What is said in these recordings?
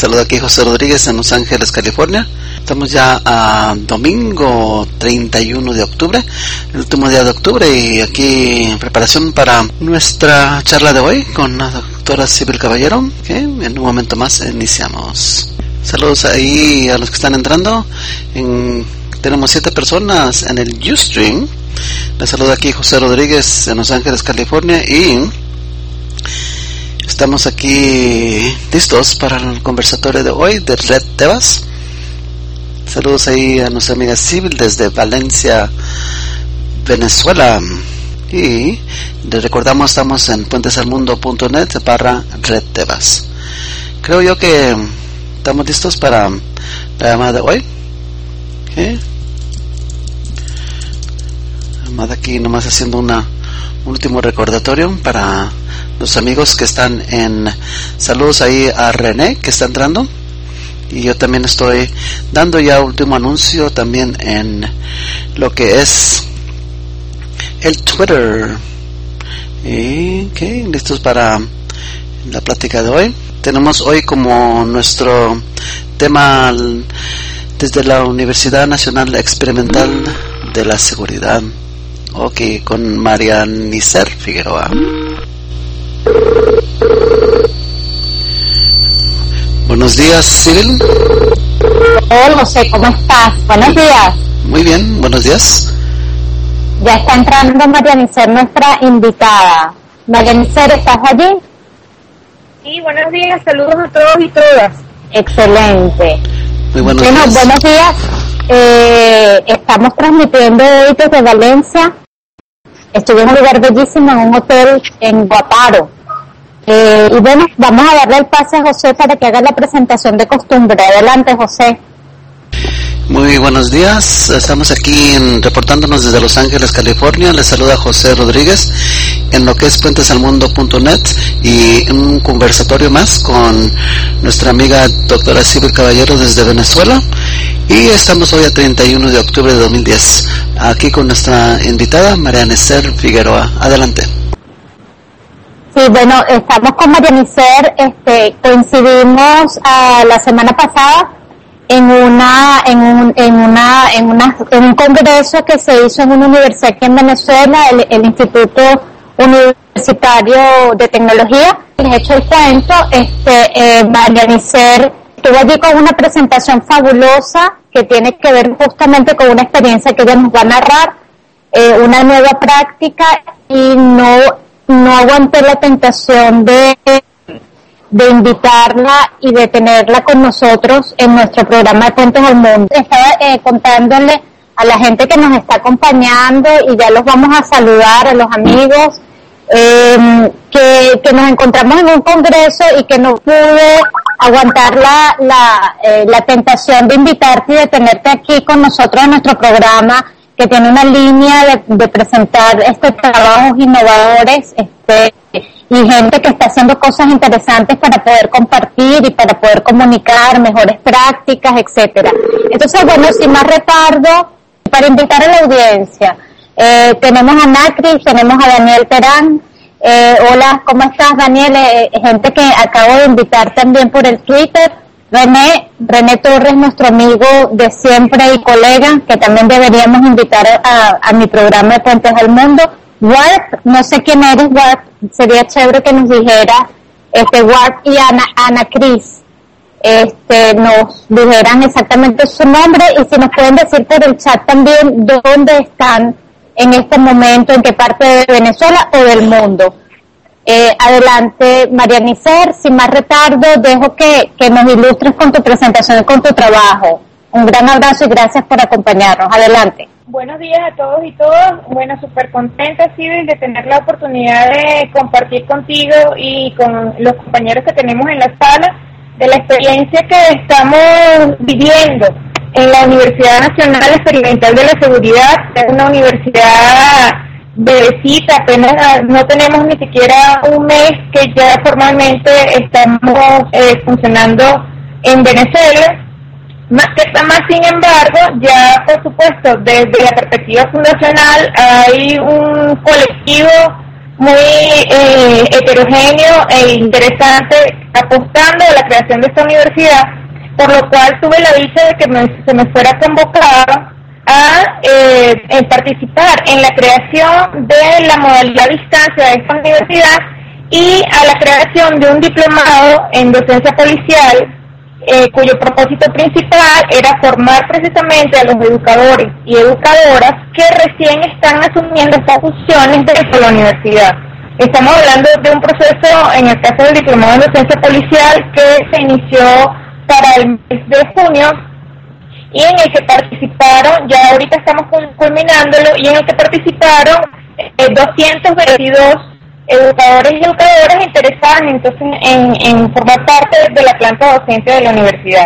Saludo aquí José Rodríguez en Los Ángeles, California. Estamos ya a domingo 31 de octubre, el último día de octubre, y aquí en preparación para nuestra charla de hoy con la doctora Sibyl Caballero, que en un momento más iniciamos. Saludos ahí a los que están entrando. Tenemos 7 personas en el Ustream. Les saludo aquí José Rodríguez en Los Ángeles, California, y estamos aquí listos para el conversatorio de hoy de Red Tebas. Saludos ahí a nuestra amiga Sibyl desde Valencia, Venezuela. Y les recordamos, estamos en puentesalmundo.net/Red Tebas. Creo yo que estamos listos para la llamada de hoy. ¿Okay? Llamada aquí nomás haciendo un último recordatorio para los amigos que están en... Saludos ahí a René que está entrando. Y yo también estoy dando ya último anuncio también en lo que es el Twitter. Y listos para la plática de hoy. Tenemos hoy como nuestro tema desde la Universidad Nacional Experimental de la Seguridad. Ok, con María Nicer Figueroa. Buenos días, Sibyl. Hola, José, ¿cómo estás? Buenos días. Muy bien, buenos días. Ya está entrando María Nicer, nuestra invitada. María Nicer, ¿estás allí? Sí, buenos días, saludos a todos y todas. Excelente. Muy buenos días. Buenos días. Estamos transmitiendo hoy desde Valencia. Estuve en un lugar bellísimo, en un hotel en Guaparo. Y bueno, vamos a darle el pase a José para que haga la presentación de costumbre. Adelante, José. Muy buenos días, estamos aquí reportándonos desde Los Ángeles, California. Les saluda José Rodríguez en lo que es puentesalmundo.net y un conversatorio más con nuestra amiga doctora Sibyl Caballero desde Venezuela. Y estamos hoy a 31 de octubre de 2010, aquí con nuestra invitada María Nicer Figueroa. Adelante. Sí, bueno, estamos con María Nicer, coincidimos la semana pasada en un congreso que se hizo en una universidad aquí en Venezuela, el Instituto Universitario de Tecnología. Les he hecho el cuento, María Nicer estuvo allí con una presentación fabulosa que tiene que ver justamente con una experiencia que ella nos va a narrar, una nueva práctica, y no aguanté la tentación de invitarla y de tenerla con nosotros en nuestro programa de Puentes al Mundo. Estaba contándole a la gente que nos está acompañando, y ya los vamos a saludar, a los amigos, que nos encontramos en un congreso y que no pude aguantar la tentación de invitarte y de tenerte aquí con nosotros en nuestro programa, que tiene una línea de presentar trabajos innovadores, y gente que está haciendo cosas interesantes para poder compartir y para poder comunicar mejores prácticas, etcétera. Entonces, bueno, sin más retardo, para invitar a la audiencia, tenemos a Nacris, tenemos a Daniel Terán. Hola, ¿cómo estás, Daniel? Gente que acabo de invitar también por el Twitter. René Torres, nuestro amigo de siempre y colega, que también deberíamos invitar a mi programa de Puentes al Mundo. Wart, no sé quién eres, Wart, sería chévere que nos dijera, Wart y Ana Cris, nos dijeran exactamente su nombre, y si nos pueden decir por el chat también dónde están en este momento, en qué parte de Venezuela o del mundo. Adelante, María Nicer, sin más retardo, dejo que nos ilustres con tu presentación y con tu trabajo. Un gran abrazo y gracias por acompañarnos. Adelante. Buenos días a todos y todas. Bueno, súper contenta, Sibyl, de tener la oportunidad de compartir contigo y con los compañeros que tenemos en la sala de la experiencia que estamos viviendo en la Universidad Nacional Experimental de la Seguridad. Es una universidad bebecita, apenas no tenemos ni siquiera un mes que ya formalmente estamos funcionando en Venezuela. Más sin embargo, ya por supuesto, desde la perspectiva fundacional hay un colectivo muy heterogéneo e interesante, apostando a la creación de esta universidad, por lo cual tuve la dicha de que se me fuera convocado a participar en la creación de la modalidad a distancia de esta universidad y a la creación de un diplomado en docencia policial, cuyo propósito principal era formar precisamente a los educadores y educadoras que recién están asumiendo estas funciones dentro de la universidad. Estamos hablando de un proceso, en el caso del diplomado en docencia policial, que se inició para el mes de junio y en el que participaron, ya ahorita estamos culminándolo, y en el que participaron 222 educadores y educadoras interesadas entonces en formar parte de la planta docente de la universidad.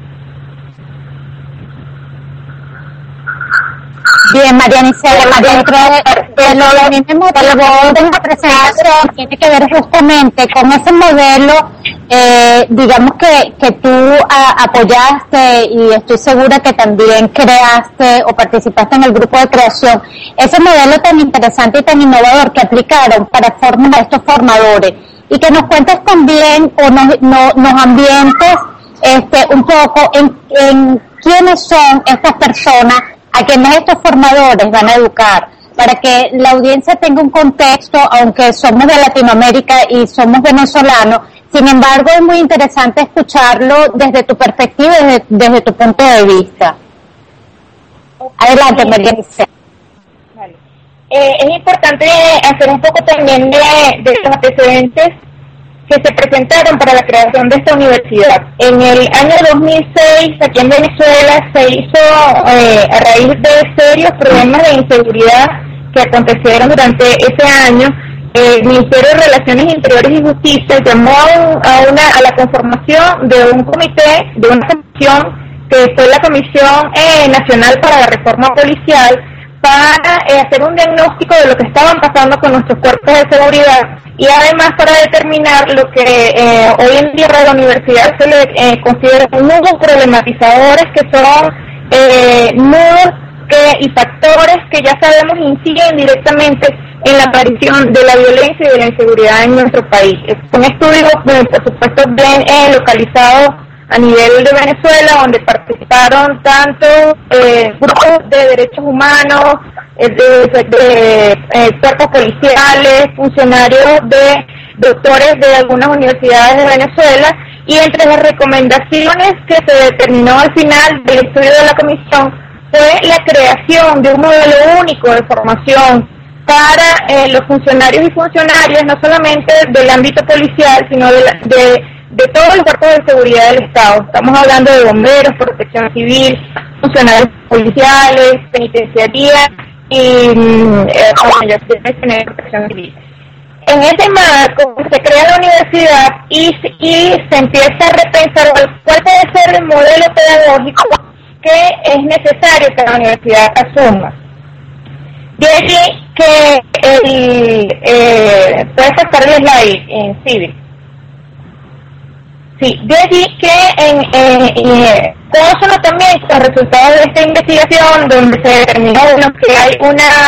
Bien, Mariana Isela, de lo que a mí me motivó de la presentación tiene que ver justamente con ese modelo, digamos que tú apoyaste, y estoy segura que también creaste o participaste en el grupo de creación, ese modelo tan interesante y tan innovador que aplicaron para formar a estos formadores, y que nos cuentes también o nos ambientes un poco en quiénes son estas personas a quienes estos formadores van a educar, para que la audiencia tenga un contexto, aunque somos de Latinoamérica y somos venezolanos. Sin embargo, es muy interesante escucharlo desde tu perspectiva, desde tu punto de vista. Adelante, Mariana. Vale. Es importante hacer un poco también de los antecedentes que se presentaron para la creación de esta universidad. En el año 2006, aquí en Venezuela, se hizo a raíz de serios problemas de inseguridad que acontecieron durante ese año. El Ministerio de Relaciones Interiores y Justicia llamó a la conformación de un comité, de una comisión que fue la Comisión Nacional para la Reforma Policial, para hacer un diagnóstico de lo que estaban pasando con nuestros cuerpos de seguridad, y además para determinar lo que hoy en día a la universidad se le considera nudos problematizadores, que son nudos y factores que ya sabemos inciden directamente en la aparición de la violencia y de la inseguridad en nuestro país. Es un estudio, por supuesto, bien localizado a nivel de Venezuela, donde participaron tanto grupos de derechos humanos, cuerpos policiales, funcionarios doctores de algunas universidades de Venezuela, y entre las recomendaciones que se determinó al final del estudio de la comisión fue la creación de un modelo único de formación para los funcionarios y funcionarias, no solamente del ámbito policial, sino de todos los cuerpos de seguridad del Estado. Estamos hablando de bomberos, protección civil, funcionarios policiales, penitenciaría y protección civil. En ese marco se crea la universidad y se empieza a repensar cuál puede ser el modelo pedagógico que es necesario que la universidad asuma. De allí que puede pasar el slide en civil. Sí, de allí que consono también con los resultados de esta investigación, donde se determinó que hay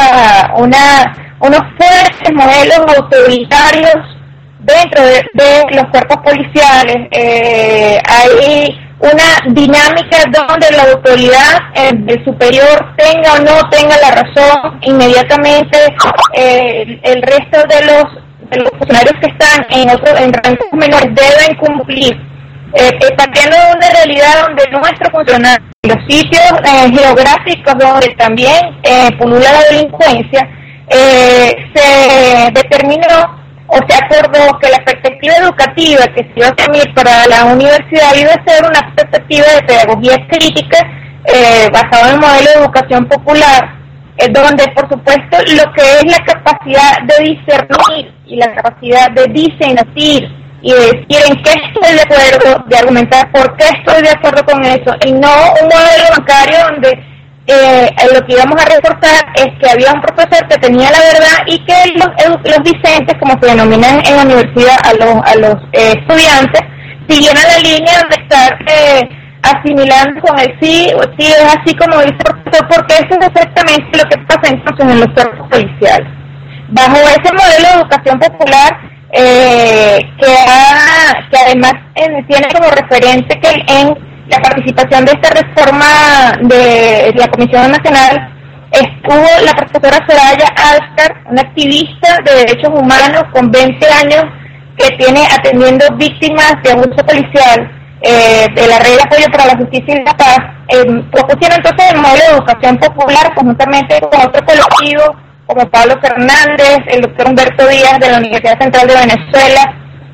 unos fuertes modelos autoritarios dentro de los cuerpos policiales. Hay una dinámica donde la autoridad del superior tenga o no tenga la razón, inmediatamente el resto de los funcionarios que están en rangos menores deben cumplir, partiendo de una realidad donde nuestros funcionarios, los sitios geográficos donde también pulula la delincuencia, se determinó o se acordó que la perspectiva educativa que se iba a asumir para la universidad iba a ser una perspectiva de pedagogía crítica basada en el modelo de educación popular, donde por supuesto lo que es la capacidad de discernir y la capacidad de discernir y de decir en qué estoy de acuerdo, de argumentar por qué estoy de acuerdo con eso, y no un modelo bancario donde lo que íbamos a reforzar es que había un profesor que tenía la verdad y que los discentes, como se denominan en la universidad a los estudiantes, siguieran la línea de estar asimilando con el sí es así como dice el profesor, porque eso es exactamente lo que pasa entonces en los cuerpos policiales. bajo ese modelo de educación popular que además tiene como referente que en la participación de esta reforma de la Comisión Nacional estuvo la profesora Soraya Alcar, una activista de derechos humanos con 20 años que tiene atendiendo víctimas de abuso policial de la Red de Apoyo para la Justicia y la Paz. Propusieron entonces el modelo de educación popular conjuntamente con otro colectivo como Pablo Fernández, el doctor Humberto Díaz de la Universidad Central de Venezuela,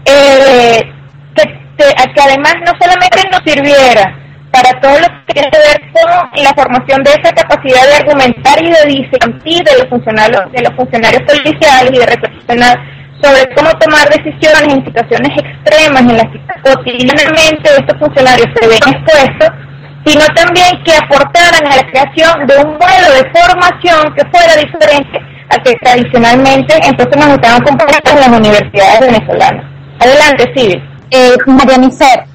que además no solamente nos sirviera para todo lo que tiene que ver con la formación de esa capacidad de argumentar y de disentir de los funcionarios policiales y de reflexionar sobre cómo tomar decisiones en situaciones extremas en las que cotidianamente estos funcionarios se ven expuestos, sino también que aportaran a la creación de un modelo de formación que fuera diferente al que tradicionalmente entonces nos estaban comparando en las universidades venezolanas. Adelante, Silvia. María Miser,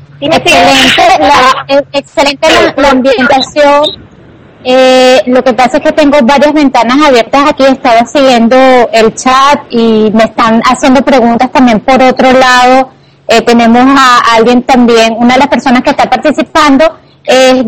excelente la ambientación. Lo que pasa es que tengo varias ventanas abiertas aquí, estaba siguiendo el chat y me están haciendo preguntas también por otro lado. Tenemos a alguien también, una de las personas que está participando es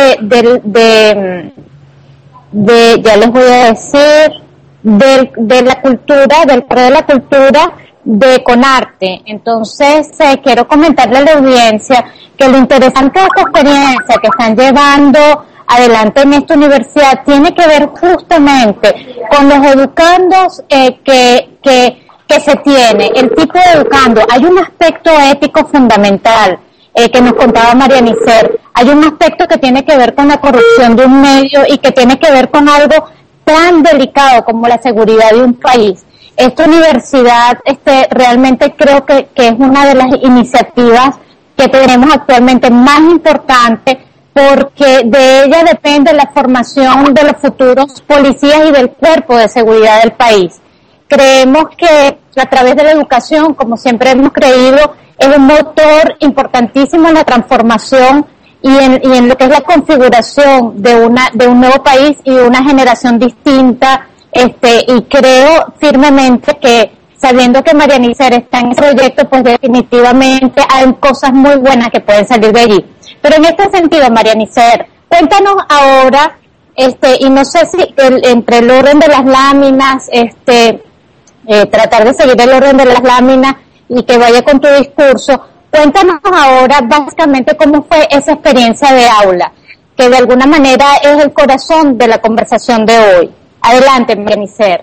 ya les voy a decir, de la cultura, del Pro de la Cultura de Conarte. Entonces, quiero comentarle a la audiencia que lo interesante de esta experiencia que están llevando adelante en esta universidad tiene que ver justamente con los educandos que se tiene, el tipo de educando. Hay un aspecto ético fundamental que nos contaba María Miser. Hay un aspecto que tiene que ver con la corrupción de un medio y que tiene que ver con algo tan delicado como la seguridad de un país. Esta universidad realmente creo que es una de las iniciativas que tenemos actualmente más importante, porque de ella depende la formación de los futuros policías y del cuerpo de seguridad del país. Creemos que a través de la educación, como siempre hemos creído, es un motor importantísimo en la transformación y en lo que es la configuración de un nuevo país y de una generación distinta. Y creo firmemente que, sabiendo que María Miser está en ese proyecto, pues definitivamente hay cosas muy buenas que pueden salir de allí. Pero en este sentido, María Miser, cuéntanos ahora, y no sé si entre el orden de las láminas, tratar de seguir el orden de las láminas y que vaya con tu discurso, cuéntanos ahora básicamente cómo fue esa experiencia de aula, que de alguna manera es el corazón de la conversación de hoy. Adelante, María Miser.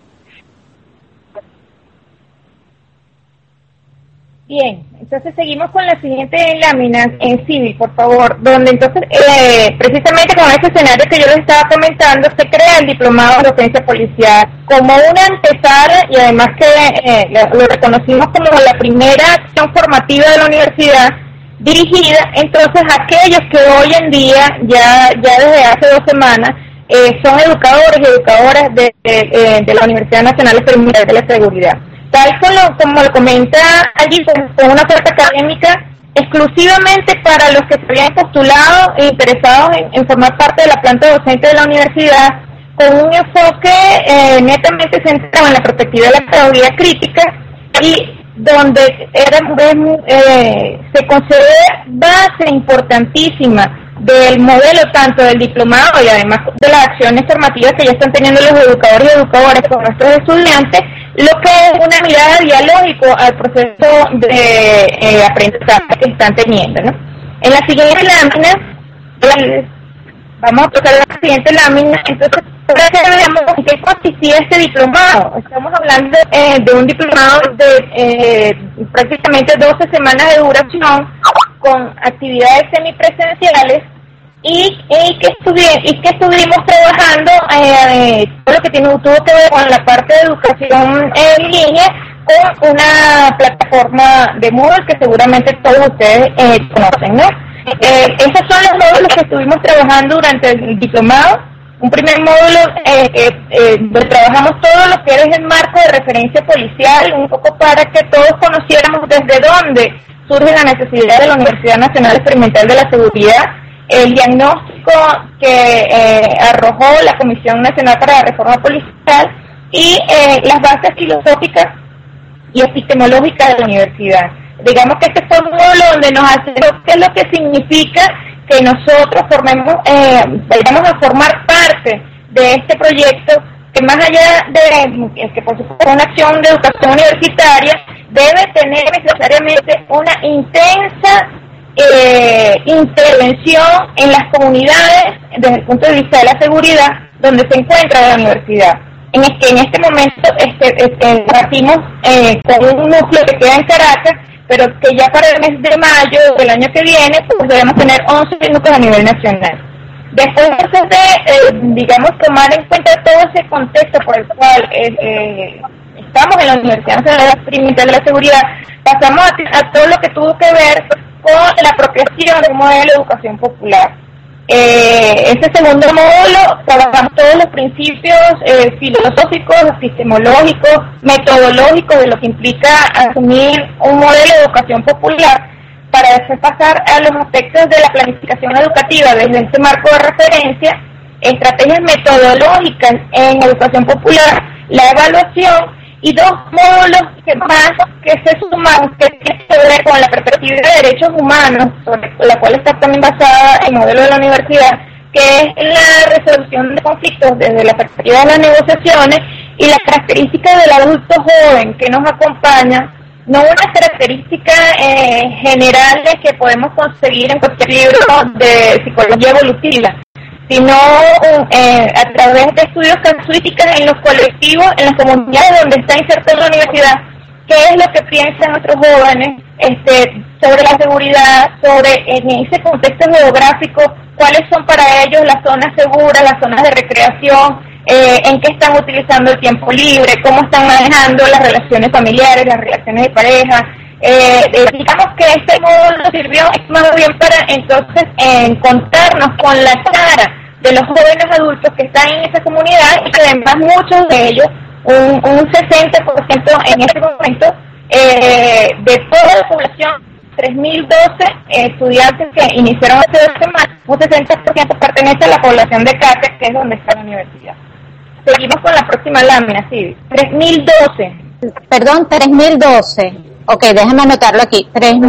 Bien, entonces seguimos con la siguiente lámina en civil, por favor, donde entonces, precisamente con ese escenario que yo les estaba comentando, se crea el diplomado de docencia policial como una antesala, y además que lo reconocimos como la primera acción formativa de la universidad, dirigida entonces a aquellos que hoy en día, ya desde hace 2 semanas, son educadores y educadoras de la Universidad Nacional Experimental de la Seguridad. Tal como lo comenta allí, con una oferta académica exclusivamente para los que se habían postulado e interesados en formar parte de la planta docente de la universidad, con un enfoque netamente centrado en la perspectiva de la pedagogía crítica, y donde se considera base importantísima del modelo tanto del diplomado y además de las acciones formativas que ya están teniendo los educadores y educadoras con nuestros estudiantes, lo que es una mirada dialógico al proceso de aprendizaje que están teniendo, ¿no? En la siguiente lámina, vamos a pasar a la siguiente lámina. Entonces, para que veamos en qué consistía este diplomado. Estamos hablando de un diplomado de prácticamente 12 semanas de duración, con actividades semipresenciales y que estuvimos trabajando todo lo que tuvo que ver con la parte de educación en línea, con una plataforma de Moodle que seguramente todos ustedes conocen, ¿no? Esos son los módulos que estuvimos trabajando durante el diplomado. Un primer módulo donde trabajamos todo lo que es el marco de referencia policial, un poco para que todos conociéramos desde dónde surge la necesidad de la Universidad Nacional Experimental de la Seguridad, el diagnóstico que arrojó la Comisión Nacional para la Reforma Policial, y las bases filosóficas y epistemológicas de la universidad. Digamos que este fue un módulo donde nos hace qué es lo que significa que nosotros vayamos a formar parte de este proyecto, que más allá de que por supuesto es una acción de educación universitaria, debe tener necesariamente una intensa intervención en las comunidades desde el punto de vista de la seguridad donde se encuentra la universidad. En este momento partimos con un núcleo que queda en Caracas, pero que ya para el mes de mayo del año que viene pues debemos tener 11 núcleos a nivel nacional. Después de, digamos, tomar en cuenta todo ese contexto por el cual estamos en la Universidad Nacional Experimental de la Seguridad, pasamos a todo lo que tuvo que ver con la apropiación del modelo de educación popular. Ese segundo módulo trabajamos todos los principios filosóficos, epistemológicos, metodológicos de lo que implica asumir un modelo de educación popular, para después pasar a los aspectos de la planificación educativa desde este marco de referencia, estrategias metodológicas en educación popular, la evaluación y dos módulos que se suman, que tienen que ver con la perspectiva de derechos humanos, sobre la cual está también basada el modelo de la universidad, que es la resolución de conflictos desde la perspectiva de las negociaciones y las características del adulto joven que nos acompaña. No unas características generales que podemos conseguir en cualquier libro de psicología evolutiva, sino a través de estudios casuísticos en los colectivos, en las comunidades donde está inserta la universidad, qué es lo que piensan nuestros jóvenes sobre la seguridad, sobre en ese contexto geográfico, cuáles son para ellos las zonas seguras, las zonas de recreación, en qué están utilizando el tiempo libre, cómo están manejando las relaciones familiares, las relaciones de pareja. Digamos que este módulo sirvió más bien para entonces encontrarnos con la cara de los jóvenes adultos que están en esa comunidad y que además muchos de ellos, un 60% en este momento, de toda la población, 3.012 estudiantes que iniciaron hace 2 semanas, un 60% pertenece a la población de Caracas, que es donde está la universidad. Seguimos con la próxima lámina, sí. 3.012. Perdón, 3.012. Ok, déjame anotarlo aquí.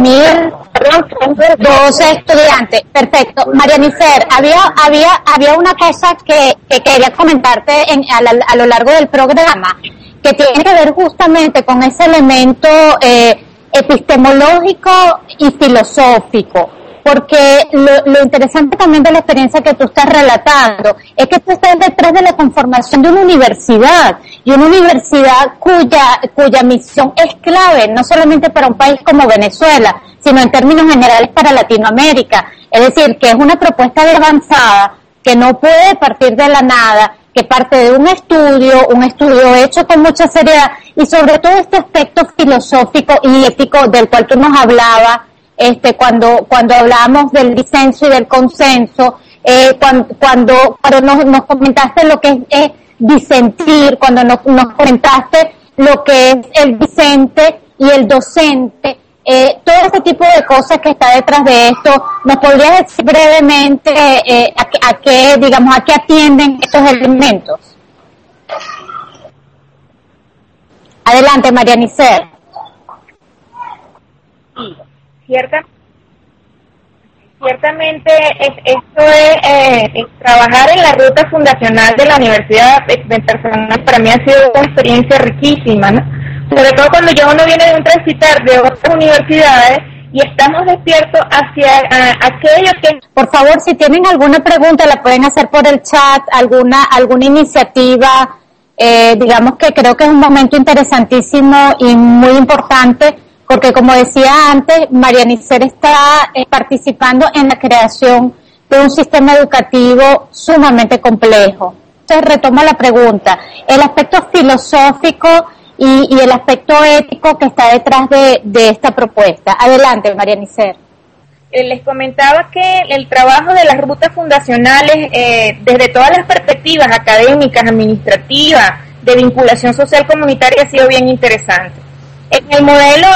3.012 estudiantes. Perfecto. María Nícer, había una cosa que quería comentarte a lo largo del programa, que tiene que ver justamente con ese elemento epistemológico y filosófico. Porque lo interesante también de la experiencia que tú estás relatando es que tú estás detrás de la conformación de una universidad, y una universidad cuya misión es clave, no solamente para un país como Venezuela, sino en términos generales para Latinoamérica. Es decir, que es una propuesta de avanzada que no puede partir de la nada, que parte de un estudio hecho con mucha seriedad, y sobre todo este aspecto filosófico y ético del cual tú nos hablabas, cuando hablábamos del disenso y del consenso, cuando nos comentaste lo que es disentir, cuando nos comentaste lo que es el discente y el docente, todo ese tipo de cosas que está detrás de esto. ¿Nos podrías decir brevemente a qué atienden estos elementos? Adelante, María Nícer. Ciertamente esto es trabajar en la ruta fundacional de la universidad personal. Para mí ha sido una experiencia riquísima, ¿no? Sobre todo cuando ya uno viene de un transitar de otras universidades y estamos despiertos hacia aquellos que... Por favor, si tienen alguna pregunta la pueden hacer por el chat, alguna iniciativa, digamos que creo que es un momento interesantísimo y muy importante, porque como decía antes, María Nícer está participando en la creación de un sistema educativo sumamente complejo. Entonces retomo la pregunta, el aspecto filosófico y el aspecto ético que está detrás de esta propuesta. Adelante, María Nícer. Les comentaba que el trabajo de las rutas fundacionales, desde todas las perspectivas académicas, administrativas, de vinculación social comunitaria, ha sido bien interesante. En el modelo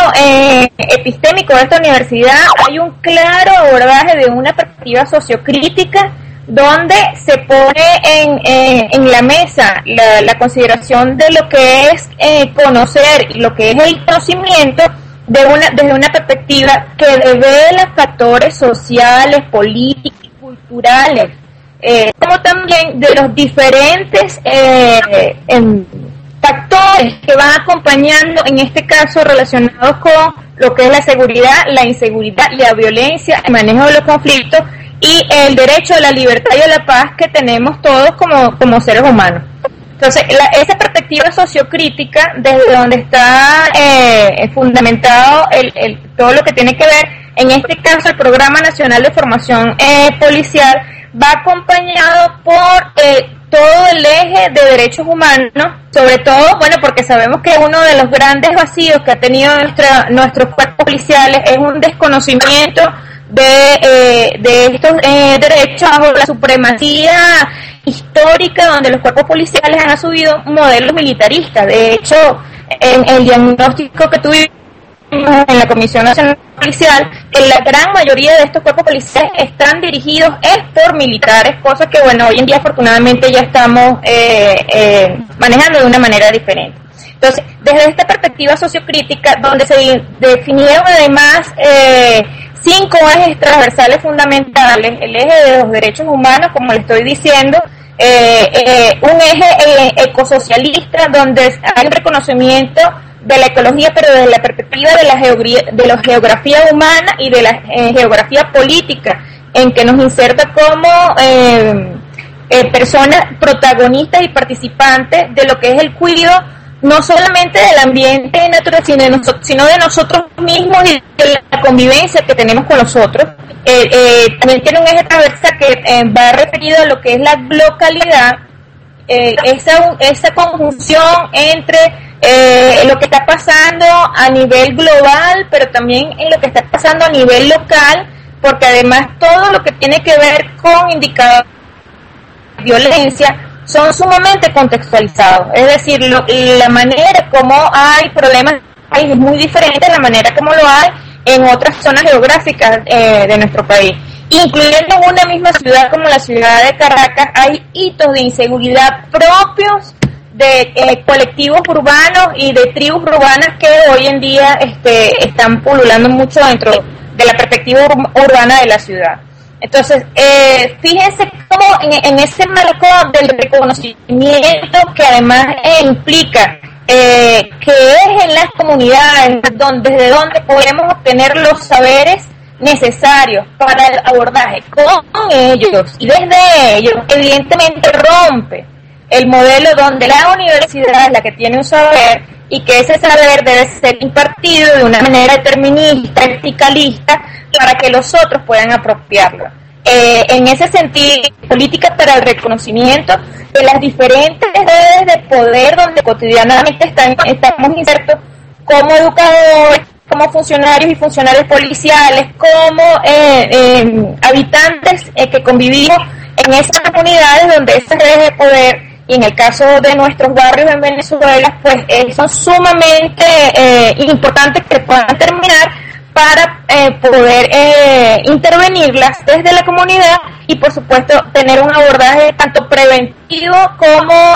epistémico de esta universidad hay un claro abordaje de una perspectiva sociocrítica donde se pone en la mesa la consideración de lo que es conocer y lo que es el conocimiento desde una perspectiva que revela factores sociales, políticos, culturales, como también de los diferentes factores que van acompañando, en este caso relacionados con lo que es la seguridad, la inseguridad, la violencia, el manejo de los conflictos y el derecho a la libertad y a la paz que tenemos todos como seres humanos. Entonces, esa perspectiva sociocrítica, desde donde está fundamentado todo lo que tiene que ver, en este caso el Programa Nacional de Formación Policial, va acompañado por todo el eje de derechos humanos, sobre todo, bueno, porque sabemos que uno de los grandes vacíos que ha tenido nuestros cuerpos policiales es un desconocimiento de estos derechos bajo la supremacía histórica, donde los cuerpos policiales han asumido modelos militaristas. De hecho, en el diagnóstico que tuvimos en la Comisión Nacional Policial, la gran mayoría de estos cuerpos policiales están dirigidos por militares, cosa que, bueno, hoy en día afortunadamente ya estamos manejando de una manera diferente. Entonces, desde esta perspectiva sociocrítica, donde se definieron además 5 ejes transversales fundamentales, el eje de los derechos humanos, como le estoy diciendo, un eje ecosocialista, donde hay un reconocimiento de la ecología, pero desde la perspectiva de la geografía humana y de la geografía política, en que nos inserta como personas protagonistas y participantes de lo que es el cuidado, no solamente del ambiente natural, sino de nosotros mismos y de la convivencia que tenemos con los otros. También tiene un eje transversal que va referido a lo que es la localidad, esa conjunción entre lo que está pasando a nivel global, pero también en lo que está pasando a nivel local, porque además todo lo que tiene que ver con indicadores de violencia son sumamente contextualizados, es decir, la manera como hay problemas es muy diferente a la manera como lo hay en otras zonas geográficas de nuestro país. Incluyendo en una misma ciudad como la ciudad de Caracas, hay hitos de inseguridad propios de colectivos urbanos y de tribus urbanas que hoy en día están pululando mucho dentro de la perspectiva urbana de la ciudad. Entonces, fíjense cómo en ese marco del reconocimiento, que además implica que es en las comunidades desde donde podemos obtener los saberes necesarios para el abordaje con ellos, y desde ellos evidentemente rompe el modelo donde la universidad es la que tiene un saber y que ese saber debe ser impartido de una manera determinista, verticalista, para que los otros puedan apropiarlo. En ese sentido, políticas para el reconocimiento de las diferentes redes de poder donde cotidianamente estamos insertos como educadores, como funcionarios y funcionarios policiales, como habitantes que convivimos en esas comunidades donde esas redes de poder, y en el caso de nuestros barrios en Venezuela, pues son sumamente importantes que puedan terminar para poder intervenirlas desde la comunidad y, por supuesto, tener un abordaje tanto preventivo como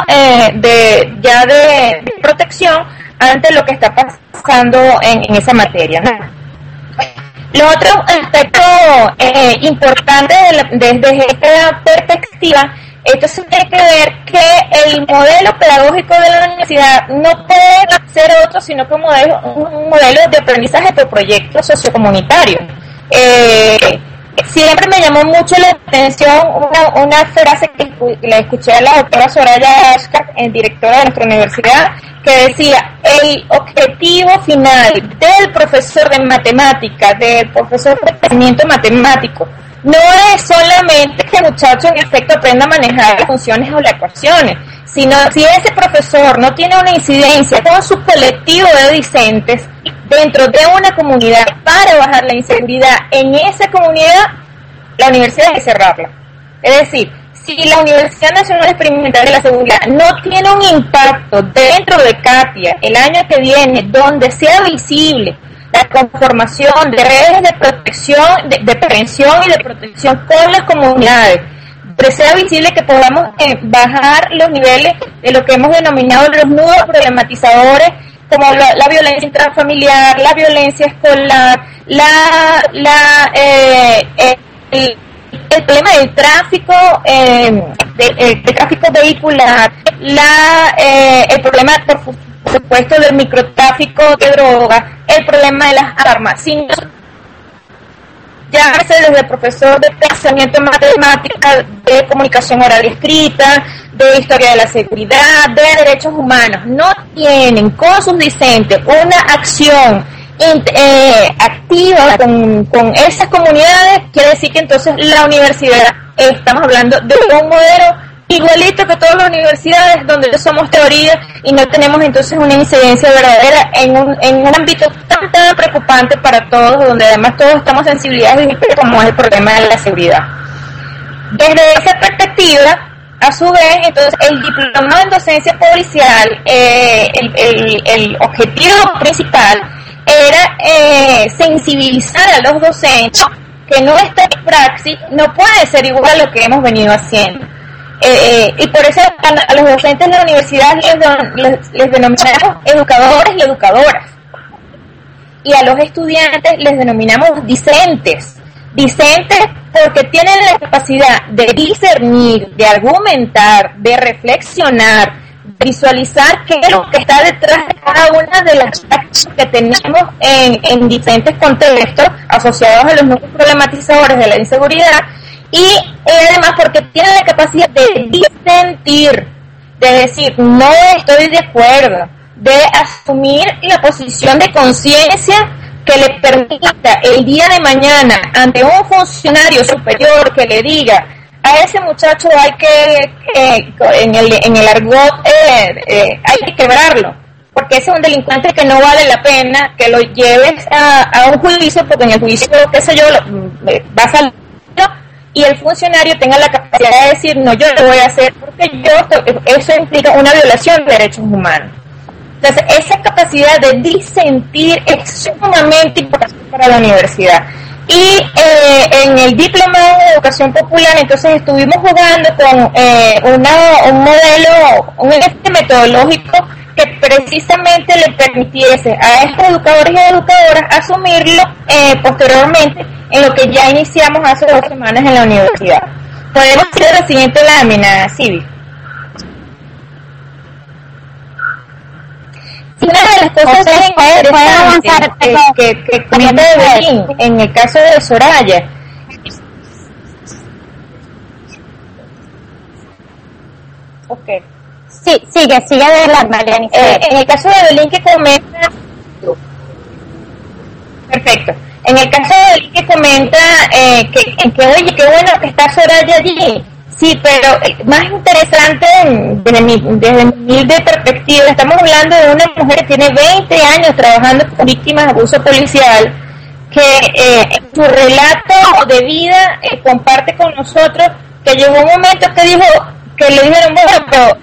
de protección ante lo que está pasando en esa materia, ¿no? Lo otro aspecto importante desde esta perspectiva, esto tiene que ver que el modelo pedagógico de la universidad no puede ser otro sino que un modelo de aprendizaje por proyectos sociocomunitarios. Siempre me llamó mucho la atención una frase que la escuché a la doctora Soraya Ashcraft, directora de nuestra universidad, que decía: el objetivo final del profesor de matemática, del profesor de pensamiento matemático, no es solamente que el muchacho en efecto aprenda a manejar las funciones o las ecuaciones, sino si ese profesor no tiene una incidencia con su colectivo de discentes dentro de una comunidad para bajar la inseguridad en esa comunidad, la universidad hay que cerrarla. Es decir, si la Universidad Nacional Experimental de la Seguridad no tiene un impacto dentro de CAPIA el año que viene, donde sea visible la conformación de redes de protección, de prevención y de protección con las comunidades, sea visible, que podamos bajar los niveles de lo que hemos denominado los nudos problematizadores, como la violencia intrafamiliar, la violencia escolar, el problema del tráfico, de tráfico vehicular, el problema, por supuesto, del microtráfico de drogas, el problema de las armas. Llámese desde el profesor de pensamiento en matemática, de comunicación oral y escrita, de historia de la seguridad, de derechos humanos, no tienen con sus discentes una acción activa con esas comunidades, quiere decir que entonces la universidad, estamos hablando de un modelo igualito que todas las universidades, donde somos teoría y no tenemos entonces una incidencia verdadera en un ámbito tan preocupante para todos, donde además todos estamos sensibilizados como es el problema de la seguridad. Desde esa perspectiva, a su vez, entonces, el diplomado en docencia policial, el objetivo principal era sensibilizar a los docentes que nuestra praxis no puede ser igual a lo que hemos venido haciendo. Y por eso a los docentes de la universidad les denominamos educadores y educadoras. Y a los estudiantes les denominamos discentes. Discentes porque tienen la capacidad de discernir, de argumentar, de reflexionar, de visualizar qué es lo que está detrás de cada una de las prácticas que tenemos en diferentes contextos asociados a los núcleos problematizadores de la inseguridad. Y además porque tienen la capacidad de disentir, de decir, no estoy de acuerdo, de asumir la posición de conciencia que le permita el día de mañana ante un funcionario superior que le diga, a ese muchacho hay que en el argot hay que quebrarlo, porque ese es un delincuente que no vale la pena que lo lleves a un juicio, porque en el juicio, qué sé yo, va a salir, y el funcionario tenga la capacidad de decir, no, yo lo voy a hacer porque eso implica una violación de derechos humanos. Entonces, esa capacidad de disentir es sumamente importante para la universidad. Y en el diplomado de educación popular, entonces estuvimos jugando con un modelo, un enfoque metodológico que precisamente le permitiese a estos educadores y educadoras asumirlo posteriormente en lo que ya iniciamos hace 2 semanas en la universidad. Podemos hacer la siguiente lámina, Civi. Una de las cosas interesantes que comenta Evelyn en el caso de Soraya. Okay. Sí, sigue adelante, Mariana. En el caso de Evelyn que comenta, perfecto. En el caso de Evelyn que comenta que oye, qué bueno que está Soraya allí. Sí, pero más interesante desde mi humilde perspectiva, estamos hablando de una mujer que tiene 20 años trabajando con víctimas de abuso policial, que en su relato de vida comparte con nosotros que llegó un momento que dijo, que le dijeron, bueno, pero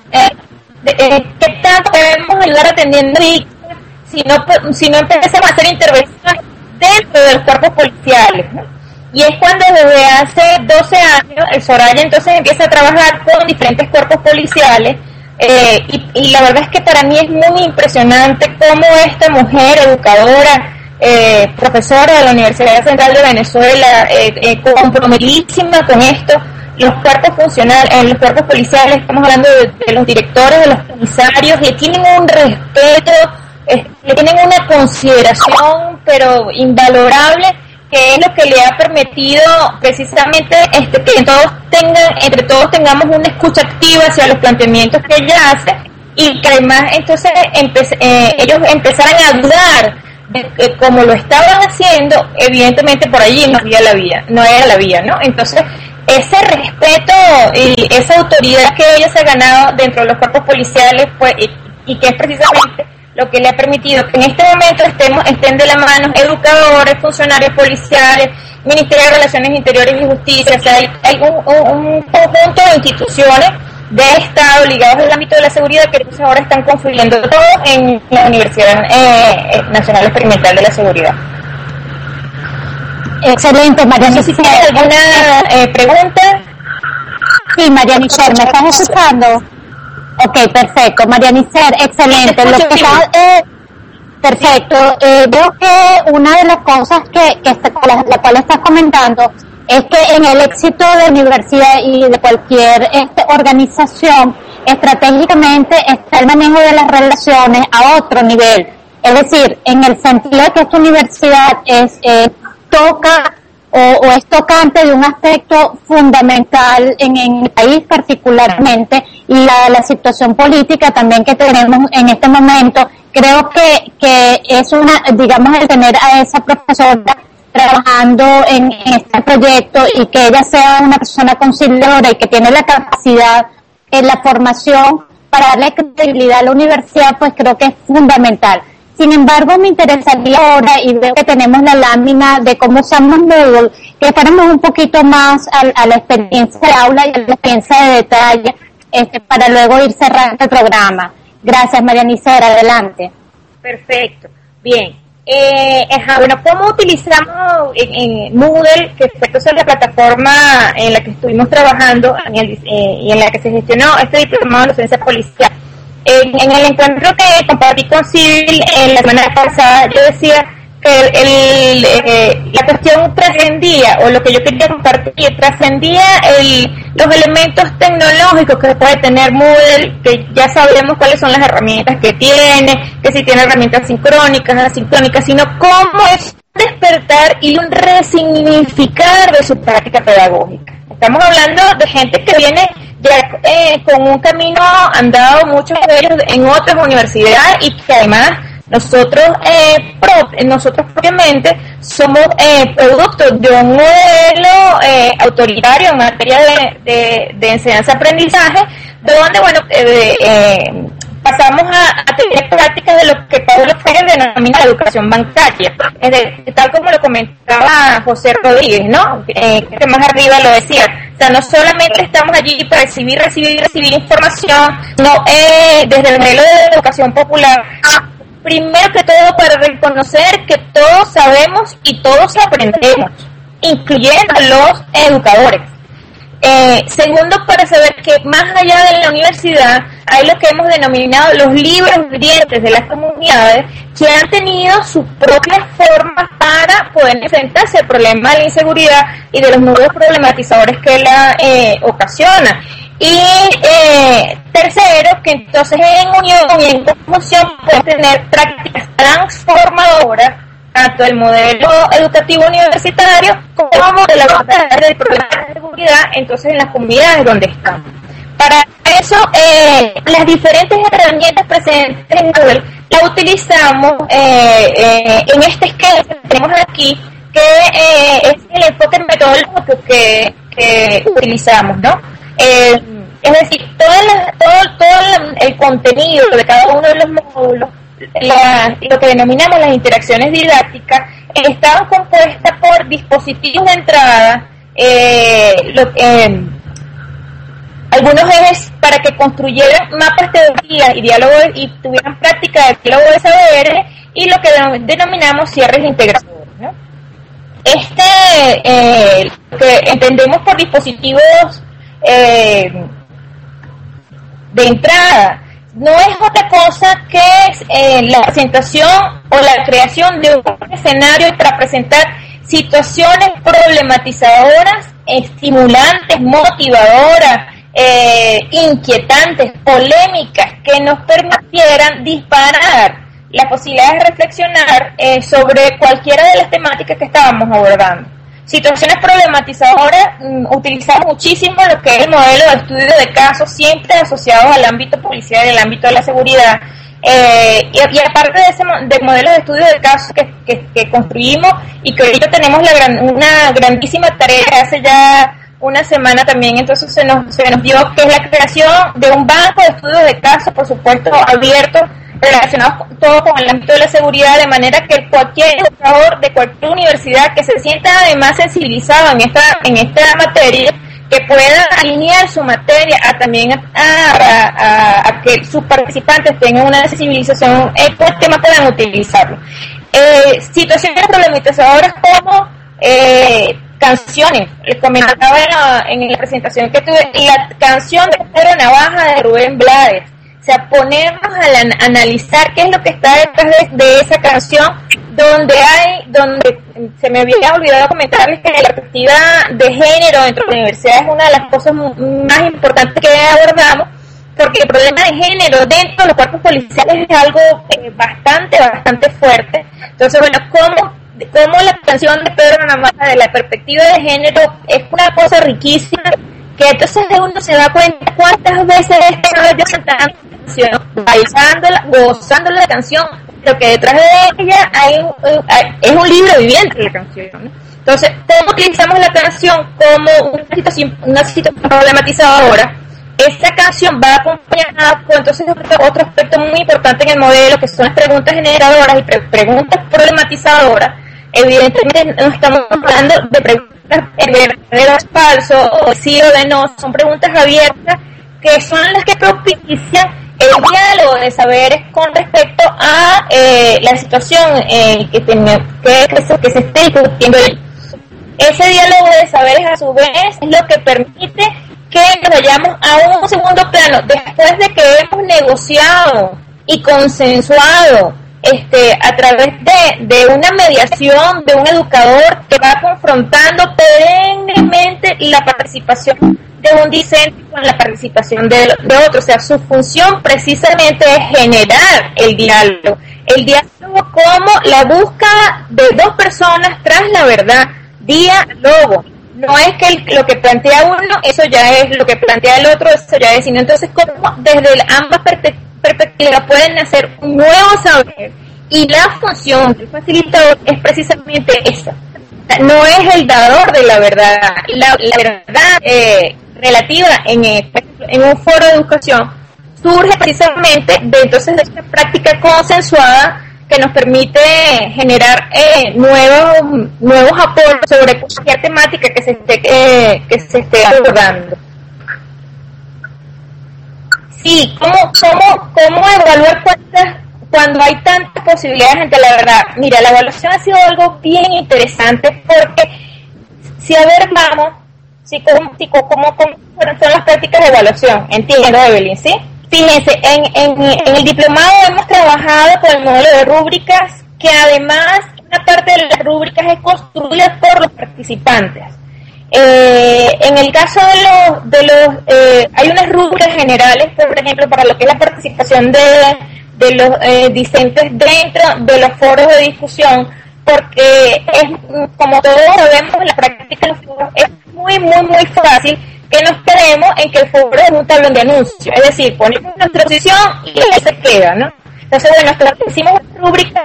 ¿qué tanto podemos ayudar atendiendo víctimas si no empezamos a hacer intervenciones dentro de los cuerpos policiales, ¿no? Y es cuando desde hace 12 años el Soraya entonces empieza a trabajar con diferentes cuerpos policiales y la verdad es que para mí es muy impresionante cómo esta mujer educadora, profesora de la Universidad Central de Venezuela, comprometidísima con esto, los cuerpos policiales, estamos hablando de los directores, de los comisarios, le tienen un respeto, le tienen una consideración pero invalorable, que es lo que le ha permitido precisamente que entre todos tengamos una escucha activa hacia los planteamientos que ella hace, y que además entonces ellos empezaran a dudar de cómo lo estaban haciendo. Evidentemente por allí no era la vía, ¿no? Entonces ese respeto y esa autoridad que ella se ha ganado dentro de los cuerpos policiales, pues, y que es precisamente lo que le ha permitido que en este momento estén de la mano educadores, funcionarios policiales, Ministerio de Relaciones Interiores y Justicia. O sea, hay un conjunto de instituciones de Estado ligados al ámbito de la seguridad que entonces ahora están confluyendo todo en la Universidad Nacional Experimental de la Seguridad. Excelente, María. No sé si tienes alguna pregunta. Sí, Marianicer, ¿me estás escuchando? Ok, perfecto. Marianicer, excelente. Lo que está, perfecto. Veo que una de las cosas la cual estás comentando es que en el éxito de universidad y de cualquier organización, estratégicamente está el manejo de las relaciones a otro nivel. Es decir, en el sentido de que esta universidad toca o es tocante de un aspecto fundamental en el país particularmente, y la situación política también que tenemos en este momento. Creo que es digamos, el tener a esa profesora trabajando en este proyecto y que ella sea una persona conciliadora y que tiene la capacidad en la formación para darle credibilidad a la universidad, pues creo que es fundamental. Sin embargo, me interesaría ahora, y veo que tenemos la lámina de cómo usamos Moodle, que fuéramos un poquito más a la experiencia de aula y a la experiencia de detalle, para luego ir cerrando el programa. Gracias, Marianicer, adelante. Perfecto, bien. Bueno, ¿cómo utilizamos en Moodle, que es la plataforma en la que estuvimos trabajando y en la que se gestionó este diplomado de docencia policial? En el encuentro que compartí con Civil la semana pasada, yo decía que la cuestión trascendía, o lo que yo quería compartir, trascendía los elementos tecnológicos que puede tener Moodle, que ya sabemos cuáles son las herramientas que tiene, que si tiene herramientas sincrónicas, asincrónicas, sino cómo es despertar y un resignificar de su práctica pedagógica. Estamos hablando de gente que viene ya con un camino andado, muchos de ellos en otras universidades, y que además nosotros propiamente somos producto de un modelo autoritario en materia de enseñanza-aprendizaje, donde, bueno, pasamos a tener prácticas de lo que Paulo Freire denomina la educación bancaria, tal como lo comentaba José Rodríguez, ¿no? Que más arriba lo decía. O sea, no solamente estamos allí para recibir información, no, desde el modelo de educación popular, primero que todo para reconocer que todos sabemos y todos aprendemos, incluyendo a los educadores. Segundo, para saber que más allá de la universidad hay lo que hemos denominado los libros vivientes de las comunidades, que han tenido sus propias formas para poder enfrentarse al problema de la inseguridad y de los nuevos problematizadores que la ocasiona. Y tercero, que entonces en unión y en conjunción pueden tener prácticas transformadoras, tanto del modelo educativo universitario como de la batalla del problema de seguridad, entonces en las comunidades donde están. Para eso, las diferentes herramientas presentes en Moodle las utilizamos en este esquema que tenemos aquí, que es el enfoque metodológico que utilizamos, ¿no? Es decir, todo el contenido de cada uno de los módulos, lo que denominamos las interacciones didácticas, estaban compuestas por dispositivos de entrada, algunos ejes para que construyeran mapas de guía y diálogo y tuvieran práctica de diálogo de saberes, y lo que denominamos cierres integrados, ¿no? Lo que entendemos por dispositivos de entrada no es otra cosa que la presentación o la creación de un escenario para presentar situaciones problematizadoras, estimulantes, motivadoras, inquietantes, polémicas, que nos permitieran disparar la posibilidad de reflexionar sobre cualquiera de las temáticas que estábamos abordando. Situaciones problematizadoras, utilizamos muchísimo lo que es el modelo de estudio de casos, siempre asociados al ámbito policial y al ámbito de la seguridad. Y aparte de ese modelo de estudio de casos que construimos, y que ahorita tenemos una grandísima tarea hace ya una semana también, entonces se nos dio, que es la creación de un banco de estudios de casos, por supuesto abierto, relacionados todo con el ámbito de la seguridad, de manera que cualquier educador de cualquier universidad que se sienta además sensibilizado en esta materia, que pueda alinear su materia también a que sus participantes tengan una sensibilización con el tema, puedan utilizarlo. Situaciones problematizadoras como canciones. Les comentaba en la presentación que tuve, la canción de Pedro Navaja de Rubén Blades. O sea, ponernos a analizar qué es lo que está detrás de esa canción, donde se me había olvidado comentarles que la perspectiva de género dentro de la universidad es una de las cosas más importantes que abordamos, porque el problema de género dentro de los cuerpos policiales es algo bastante fuerte. Entonces, bueno, cómo la canción de Pedro Navaja de la perspectiva de género es una cosa riquísima, que entonces uno se da cuenta cuántas veces he estado yo sentada en la canción, bailándola, gozando la canción, pero que detrás de ella es un libro viviente la canción, ¿no? Entonces, ¿cómo utilizamos la canción como una situación problematizadora? Esa canción va acompañada con entonces otro aspecto muy importante en el modelo, que son las preguntas generadoras y preguntas problematizadoras. Evidentemente no estamos hablando de preguntas verdadero o falso, o sí o de no, son preguntas abiertas que son las que propician el diálogo de saberes con respecto a la situación que se esté discutiendo. Ese diálogo de saberes a su vez es lo que permite que nos vayamos a un segundo plano después de que hemos negociado y consensuado a través de una mediación de un educador que va confrontando perennemente la participación de un discente con la participación de otro. O sea, su función precisamente es generar el diálogo como la búsqueda de dos personas tras la verdad, diálogo. No es que lo que plantea uno, eso ya es, lo que plantea el otro, eso ya es, sino entonces cómo desde ambas perspectivas pueden hacer un nuevo saber, y la función del facilitador es precisamente esa. No es el dador de la verdad, la verdad relativa en un foro de educación surge precisamente de esta práctica consensuada que nos permite generar nuevos aportes sobre cualquier temática que se esté abordando. Sí, ¿cómo evaluar cuando hay tantas posibilidades ante la verdad? Mira, la evaluación ha sido algo bien interesante, porque si averiguamos cómo son las prácticas de evaluación, entiendo, Evelyn, ¿sí? Fíjense, en el diplomado hemos trabajado con el modelo de rúbricas, que además una parte de las rúbricas es construida por los participantes. En el caso hay unas rúbricas generales, por ejemplo, para lo que es la participación de los discentes dentro de los foros de discusión, porque como todos sabemos, en la práctica de los foros es muy fácil que nos quedemos en que el foro es un tablón de anuncio, es decir, ponemos nuestra posición y ahí se queda, ¿no? Entonces, bueno, hicimos rúbricas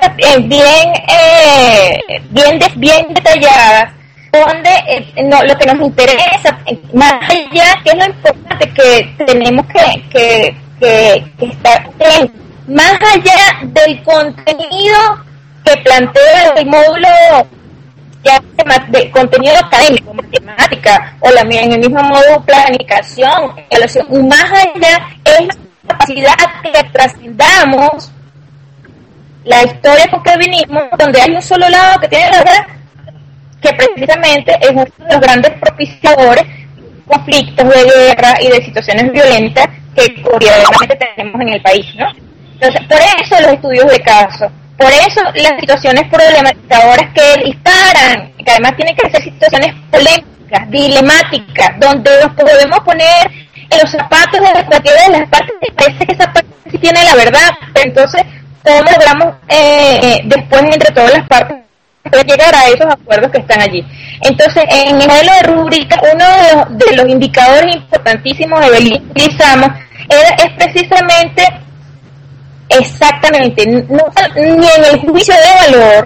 bien detalladas, donde lo que nos interesa, más allá, que es lo importante que tenemos que estar atentos, más allá del contenido que plantea el módulo, ya de contenido académico, matemática, o en el mismo módulo planificación, más allá es la capacidad que trascendamos la historia con que vinimos, donde hay un solo lado que tiene la verdad, que precisamente es uno de los grandes propiciadores de conflictos, de guerra y de situaciones violentas que obviamente tenemos en el país, ¿no? Entonces, por eso los estudios de caso, por eso las situaciones problematizadoras que disparan, que además tienen que ser situaciones polémicas, dilemáticas, donde nos podemos poner en los zapatos de cualquiera de las partes, y parece que esa parte sí tiene la verdad, pero entonces, ¿cómo logramos después entre todas las partes llegar a esos acuerdos que están allí? Entonces, en el modelo de rúbrica, uno de los indicadores importantísimos de Belín que utilizamos es precisamente exactamente, no, ni en el juicio de valor,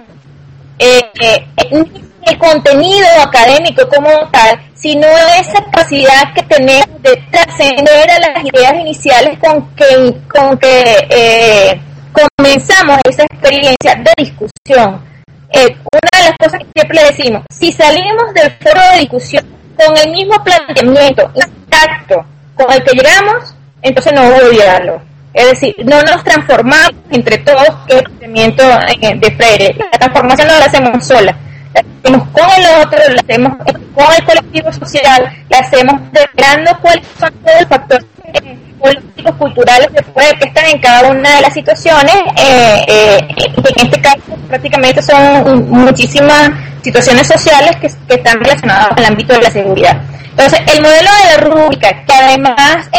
ni el contenido académico como tal, sino esa capacidad que tenemos de trascender a las ideas iniciales con que comenzamos esa experiencia de discusión. Una de las cosas que siempre le decimos, si salimos del foro de discusión con el mismo planteamiento intacto con el que llegamos, entonces no hubo diálogo. Es decir, no nos transformamos entre todos el planteamiento de Freire. La transformación no la hacemos sola. La hacemos con el otro, lo hacemos con el colectivo social, lo hacemos determinando cuáles son todos los factores políticos, culturales que están en cada una de las situaciones, en este caso prácticamente son muchísimas situaciones sociales que están relacionadas al ámbito de la seguridad. Entonces, el modelo de la rúbrica, que además,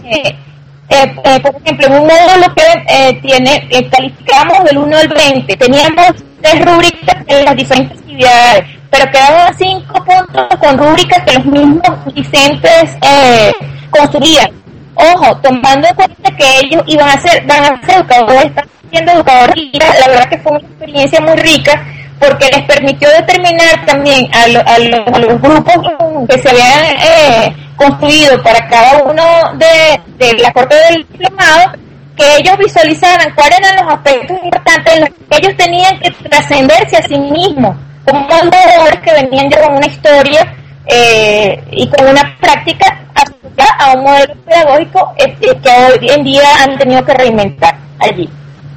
por ejemplo, en un módulo que calificamos del 1 al 20, teníamos 3 rúbricas en las diferentes actividades, pero quedaban 5 puntos con rúbricas que los mismos discentes construían. Ojo, tomando en cuenta que ellos van a ser educadores, están siendo educadores, y la verdad que fue una experiencia muy rica, porque les permitió determinar también a los grupos que se habían construido para cada uno de la corte del diplomado, que ellos visualizaran cuáles eran los aspectos importantes en los que ellos tenían que trascenderse a sí mismos, como educadores que venían ya con una historia y con una práctica asociada a un modelo pedagógico que hoy en día han tenido que reinventar allí.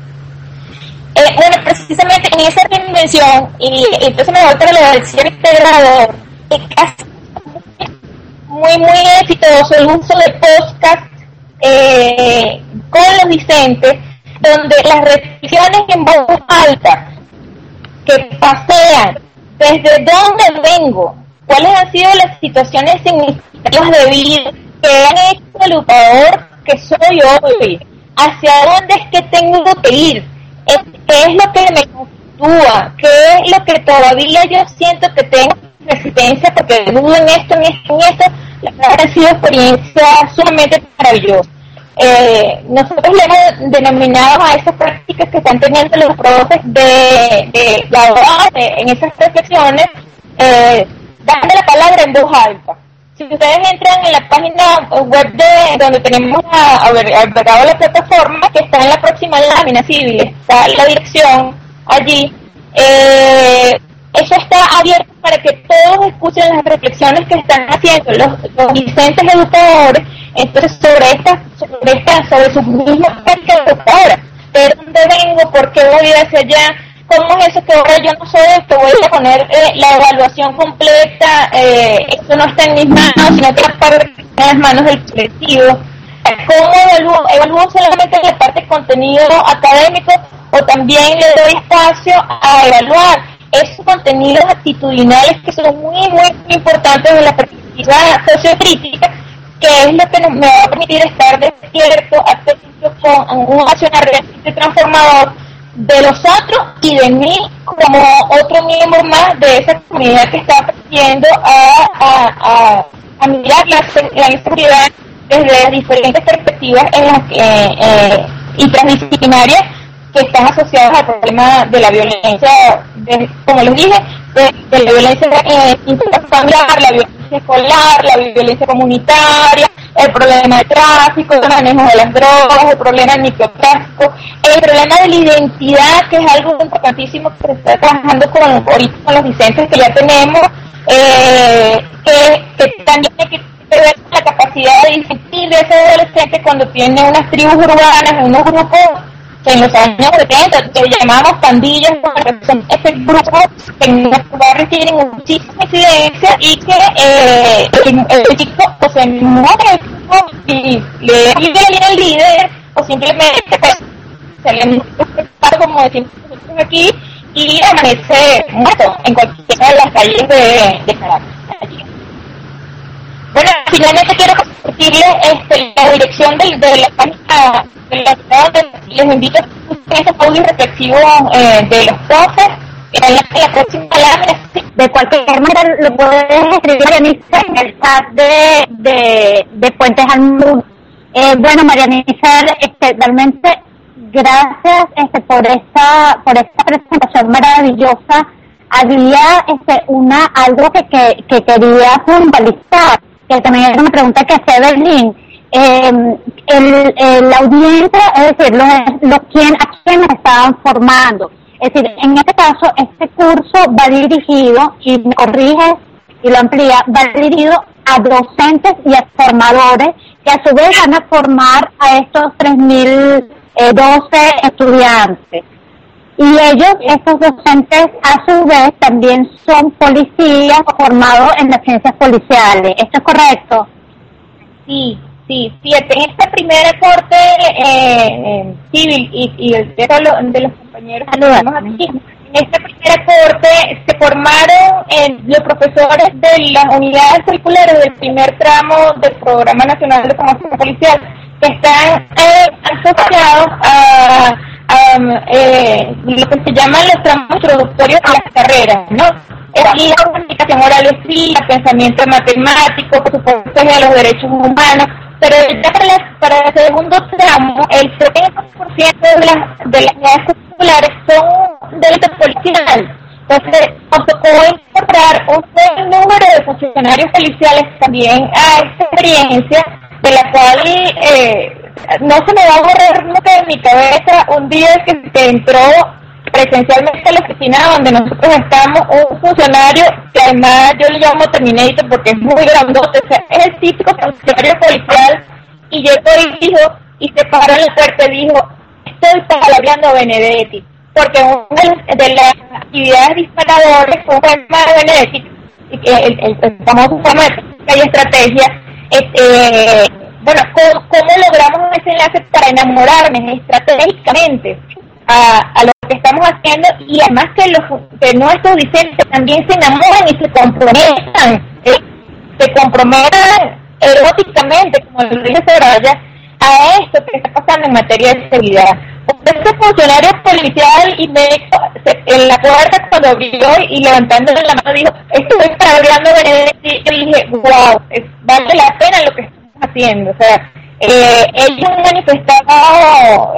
Bueno, precisamente en esa reinvención, y entonces me voy a lo del cierre integrador, que casi muy exitoso el uso de podcast con los discentes, donde las reflexiones en voz alta que pasean desde dónde vengo, cuáles han sido las situaciones significativas de vida que han hecho el educador que soy hoy, hacia dónde es que tengo que ir, qué es lo que me conflictúa, qué es lo que todavía yo siento que tengo resistencia porque dudo en esto, la verdad ha sido experiencia sumamente maravillosa. Nosotros le hemos denominado a esas prácticas que están teniendo los profes de ahora en esas reflexiones, dando la palabra en voz alta. Si ustedes entran en la página web donde tenemos albergado la plataforma, que está en la próxima lámina, civil, está la dirección allí, eso está abierto para que todos escuchen las reflexiones que están haciendo los discentes educadores, entonces sobre sus mismas prácticas educadoras. ¿De dónde vengo? ¿Por qué voy hacia allá? ¿Cómo es eso que ahora yo no soy esto? Voy a poner la evaluación completa, esto no está en mis manos, sino que está en las manos del colectivo. ¿Cómo evalúo solamente la parte de contenido académico o también le doy espacio a evaluar esos contenidos actitudinales que son muy importantes de la perspectiva sociocrítica, que es lo que me va a permitir estar despierto, atento con un accionar realmente transformador de los otros y de mí como otro miembro más de esa comunidad que está aprendiendo a mirar la inseguridad desde las diferentes perspectivas en las y transdisciplinarias que están asociadas al problema de la violencia, como les dije, de la violencia intrafamiliar, la violencia escolar, la violencia comunitaria, el problema de tráfico, el manejo de las drogas, el problema del microtráfico, el problema de la identidad, que es algo importantísimo que se está trabajando ahorita con los discentes que ya tenemos, que también hay que ver la capacidad de distinguir de ese adolescente cuando tiene unas tribus urbanas, unos grupos que en los años 70 que llamamos pandillas, porque son estos grupos que en nuestros barrios tienen muchísima incidencia y que el chico o se muere y le viene el líder o simplemente se le como decimos nosotros aquí y amanece muerto en cualquiera de las calles de Caracas. Bueno, finalmente quiero compartirles la dirección de la página de la donde les invito a este audio reflexivo de los profes en la próxima lámina. De cualquier manera lo puedes escribir, Marianisa, en el chat de Puentes al Mundo. Bueno, Marianisa, realmente gracias por esta presentación maravillosa. Había algo que quería puntualizar, que también era una pregunta que hacía Berlín. La audiencia, es decir, a quienes estaban formando. Es decir, en este caso, este curso va dirigido, y me corrige y lo amplía, va dirigido a docentes y a formadores que a su vez van a formar a estos 3.012 estudiantes. Y ellos, estos docentes, a su vez, también son policías formados en las ciencias policiales. ¿Esto es correcto? Sí. En esta primera corte civil y el resto de los compañeros que tenemos aquí, en esta primera corte se formaron los profesores de las unidades curriculares del primer tramo del Programa Nacional de Formación Policial, que están asociados a lo que se llaman los tramos introductorios a las carreras, ¿no? Es la comunicación oral y escrita, pensamiento matemático, por supuesto, de los derechos humanos, pero ya para el segundo tramo, el 70% de las unidades curriculares son delito policial. Entonces, nos tocó incorporar un buen número de funcionarios policiales también a esta experiencia, de la cual no se me va a borrar nunca de mi cabeza un día que entró presencialmente a la oficina donde nosotros estamos un funcionario que además yo le llamo Terminator porque es muy grandote, o sea, es el típico funcionario policial, y llegó y dijo, y se paró en la puerta y dijo: estoy palabreando a Benedetti, porque una de las actividades disparadores fue un tema de Benedetti, el famoso tema de táctica y estrategia. Bueno, ¿cómo logramos ese enlace para enamorarnos estratégicamente a lo que estamos haciendo, y además que nuestros discentes también se enamoran y se comprometan eróticamente, como lo dice Soraya, a esto que está pasando en materia de seguridad? Este funcionario policial y médico en la puerta cuando abrió y levantando la mano dijo: estuve hablando de Benedetti, yo dije: wow, vale la pena lo que estamos haciendo. O sea, ellos han manifestado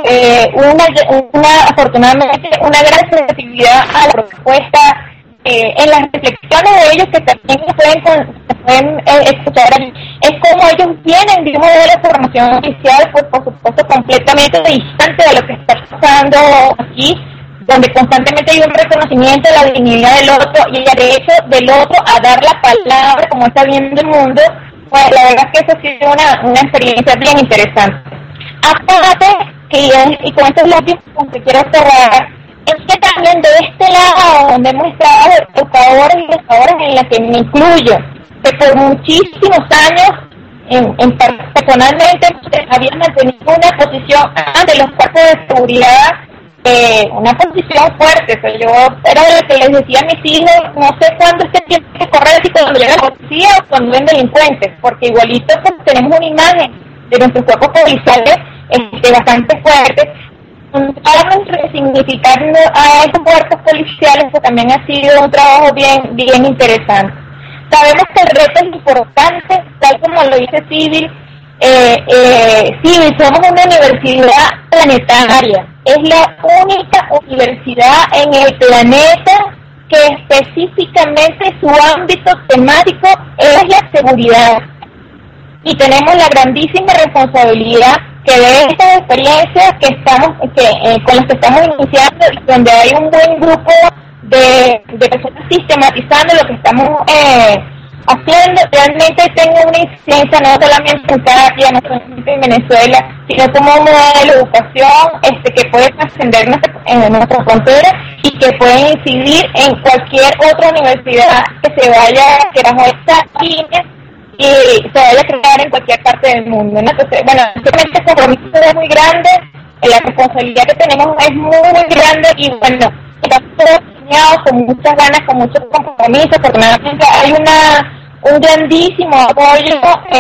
afortunadamente una gran sensibilidad a la propuesta, en las reflexiones de ellos que también se pueden escuchar. Es como ellos vienen de un modelo de formación oficial, pues por supuesto completamente distante de lo que está pasando aquí, donde constantemente hay un reconocimiento de la dignidad del otro y el derecho del otro a dar la palabra como está viendo el mundo. Pues la verdad es que eso ha sido una experiencia bien interesante. Aparte, y con esto es lo que quiero cerrar, es que también de este lado, donde hemos estado educadores y educadoras, en la que me incluyo, que por muchísimos años, personalmente, había mantenido una posición ante los cuerpos de seguridad, una posición fuerte. O sea, yo era de la que les decía a mis hijos: no sé cuándo es que tiene que correr, si cuando llega la policía o cuando ven delincuentes, porque igualito pues, tenemos una imagen de nuestros cuerpos policiales bastante fuerte. Resignificando a esos cuerpos policiales, que también ha sido un trabajo bien interesante. Sabemos que el reto es importante, tal como lo dice Civil. Civil, somos una universidad planetaria, es la única universidad en el planeta que específicamente su ámbito temático es la seguridad, y tenemos la grandísima responsabilidad que de estas experiencias con las que estamos iniciando, y donde hay un buen grupo de personas sistematizando lo que estamos haciendo, realmente tenga una incidencia no solamente en Catia, no solamente en Venezuela, sino como un modelo de educación que puede trascender en nuestra frontera y que puede incidir en cualquier otra universidad que se vaya, que bajo esta línea y se vaya a crear en cualquier parte del mundo, ¿no? Entonces, bueno, simplemente el compromiso es muy grande, la responsabilidad que tenemos es muy grande, y bueno, estamos todos alineados con muchas ganas, con muchos compromisos. Afortunadamente hay un grandísimo apoyo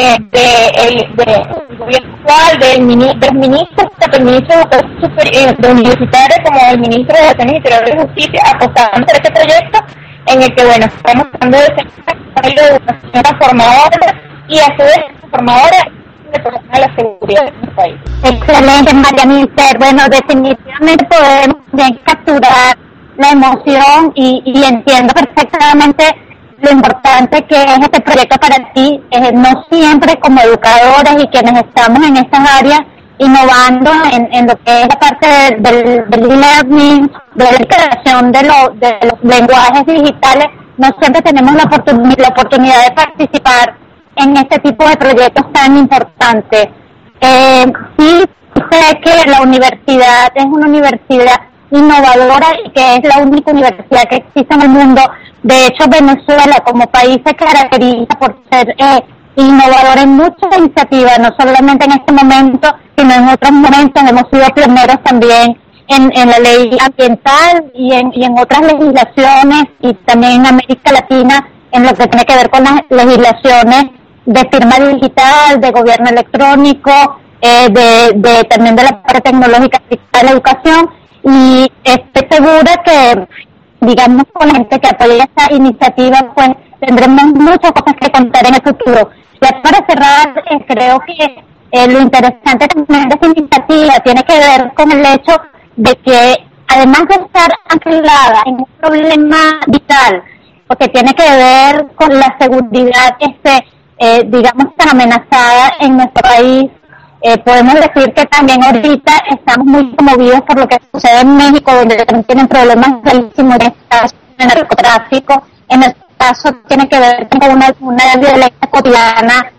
del gobierno actual, de los ministros, tanto el ministro de Universitario como el ministro de Relaciones Interiores de Justicia, apostando por este proyecto, en el que, bueno, estamos tratando de ser una educación transformadora y a su vez transformadora de la seguridad de nuestro país. Excelente, María Milcer. Bueno, definitivamente podemos bien capturar la emoción y entiendo perfectamente lo importante que es este proyecto para ti. No siempre como educadores y quienes estamos en estas áreas innovando en lo que es la parte del e-learning, de la creación de los lenguajes digitales, no siempre tenemos la oportunidad de participar en este tipo de proyectos tan importantes. Sí sé que la universidad es una universidad innovadora y que es la única universidad que existe en el mundo. De hecho, Venezuela como país se caracteriza por ser innovador en muchas iniciativas, no solamente en este momento, sino en otros momentos. Hemos sido pioneros también en la ley ambiental y en otras legislaciones, y también en América Latina en lo que tiene que ver con las legislaciones de firma digital, de gobierno electrónico, también de la parte tecnológica de la educación. Y estoy segura que, digamos, con la gente que apoya esta iniciativa, pues tendremos muchas cosas que contar en el futuro. Ya para cerrar, creo que lo interesante también de esta iniciativa tiene que ver con el hecho de que, además de estar anclada en un problema vital, porque tiene que ver con la seguridad, digamos, tan amenazada en nuestro país, podemos decir que también ahorita estamos muy conmovidos por lo que sucede en México, donde también tienen problemas gravísimos en este caso de narcotráfico. En este caso tiene que ver con una violencia cotidiana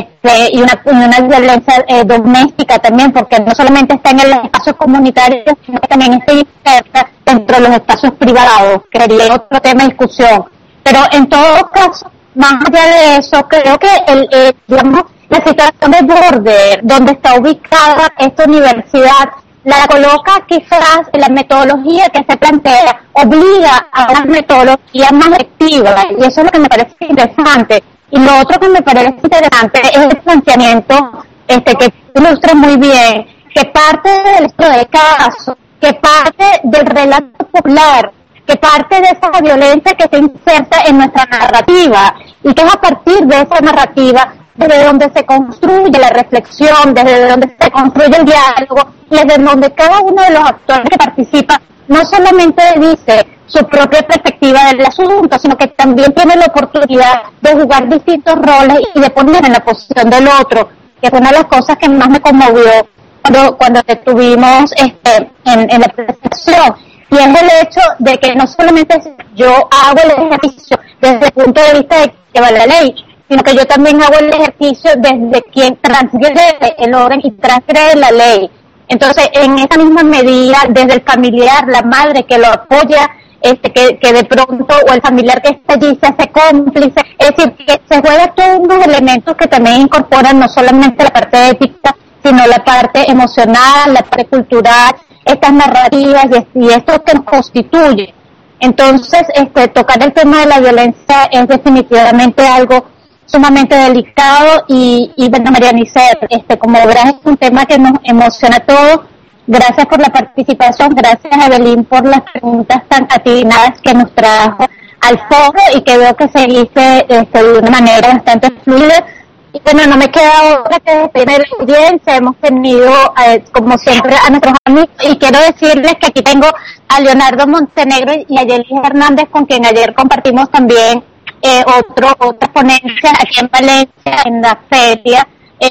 y una violencia doméstica también, porque no solamente está en el espacio comunitario, sino que también está inserta dentro de los espacios privados, que sería otro tema de discusión. Pero en todo caso, más allá de eso, creo que digamos, la situación de Border, donde está ubicada esta universidad, la coloca quizás en la metodología que se plantea, obliga a una metodología más efectiva, y eso es lo que me parece interesante. Y lo otro que me parece interesante es el planteamiento que ilustra muy bien, que parte del estudio de caso, que parte del relato popular, que parte de esa violencia que se inserta en nuestra narrativa, y que es a partir de esa narrativa desde donde se construye la reflexión, desde donde se construye el diálogo, y desde donde cada uno de los actores que participa no solamente dice su propia perspectiva del asunto, sino que también tiene la oportunidad de jugar distintos roles y de poner en la posición del otro, que fue una de las cosas que más me conmovió cuando estuvimos en la presentación. Y es el hecho de que no solamente yo hago el ejercicio desde el punto de vista de que va la ley, sino que yo también hago el ejercicio desde quien transgrede el orden y transgrede la ley. Entonces, en esa misma medida, desde el familiar, la madre que lo apoya, que de pronto, o el familiar que está allí se hace cómplice, es decir, que se juega todos unos elementos que también incorporan no solamente la parte ética, sino la parte emocional, la parte cultural, estas narrativas y esto que nos constituye. Entonces, tocar el tema de la violencia es definitivamente algo sumamente delicado y bueno, Mariana Isser, como verás, es un tema que nos emociona a todos. Gracias por la participación, gracias a Evelyn por las preguntas tan atinadas que nos trajo al foro y que veo que seguiste de una manera bastante fluida. Y bueno, no me queda otra que despedir de la audiencia. Hemos tenido, como siempre, a nuestros amigos, y quiero decirles que aquí tengo a Leonardo Montenegro y a Yelis Hernández, con quien ayer compartimos también otra ponencia aquí en Valencia, en la feria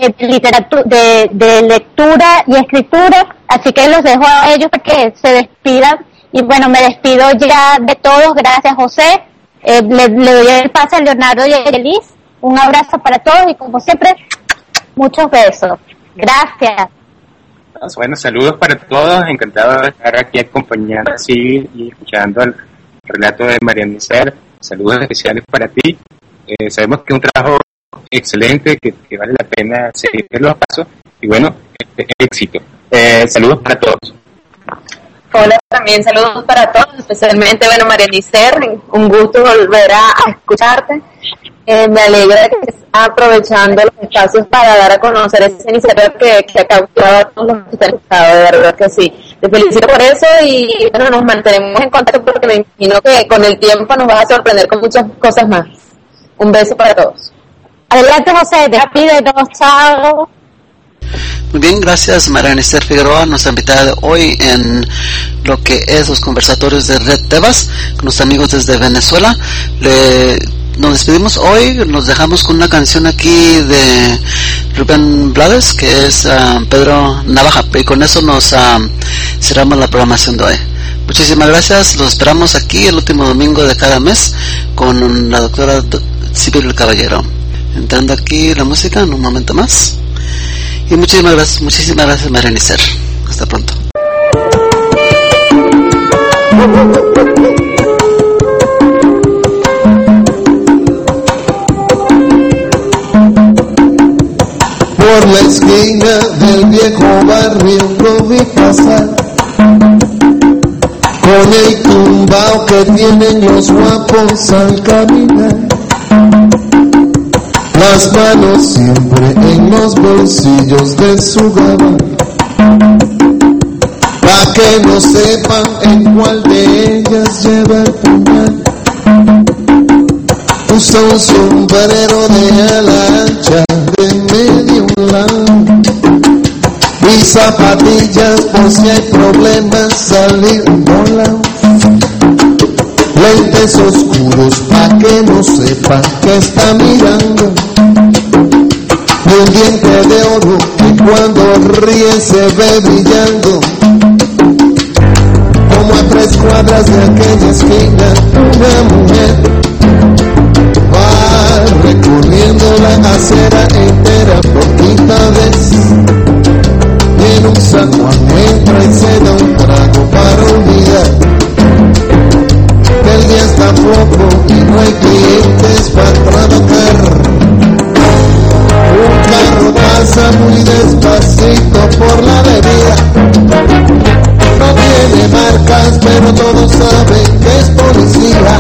de lectura y escritura. Así que los dejo a ellos para que se despidan. Y bueno, me despido ya de todos. Gracias, José. Le doy el pase a Leonardo y a Yelis. Un abrazo para todos y, como siempre, muchos besos. Gracias. Bueno, saludos para todos. Encantado de estar aquí acompañando así y escuchando el relato de Mariana Isser. Saludos especiales para ti. Sabemos que es un trabajo excelente, que vale la pena seguir los pasos. Y bueno, éxito. Saludos para todos. Hola, también saludos para todos, especialmente, bueno, Mariana Isser, un gusto volver a escucharte. Me alegra que estés aprovechando los espacios para dar a conocer esa iniciativa que ha cautivado a todos los que están escuchando, de verdad que sí. Te felicito por eso y bueno, nos mantenemos en contacto porque me imagino que con el tiempo nos vas a sorprender con muchas cosas más. Un beso para todos. Adelante, José, despídenos, chao. Muy bien, gracias. Mariana Isser Figueroa nos ha invitado hoy en lo que es los conversatorios de Red Tebas con los amigos desde Venezuela. Nos despedimos hoy, nos dejamos con una canción aquí de Rubén Blades, que es Pedro Navaja, y con eso nos cerramos la programación de hoy. Muchísimas gracias, los esperamos aquí el último domingo de cada mes con la doctora Sibyl Caballero. Entrando aquí la música en un momento más. Y muchísimas gracias Mariana Isser. Hasta pronto. Por la esquina del viejo barrio lo vi pasar, con el tumbao que tienen los guapos al caminar, las manos siempre en los bolsillos de su gabán, pa' que no sepan en cuál de ellas lleva el puñal. Usa un sombrero de ala ancha de medio lado y zapatillas por si hay problemas salir volando. Lentes oscuros pa' que no sepan que está mirando, y un diente de oro que cuando ríe se ve brillando. Como a 3 cuadras de aquella esquina una mujer va recorriendo la acera entera por quinta vez, y en un zaguán entra y se da un trago para olvidar que el día está poco y no hay clientes para trabajar. Un carro pasa muy despacito por la avenida, no tiene marcas pero todos saben que es policía.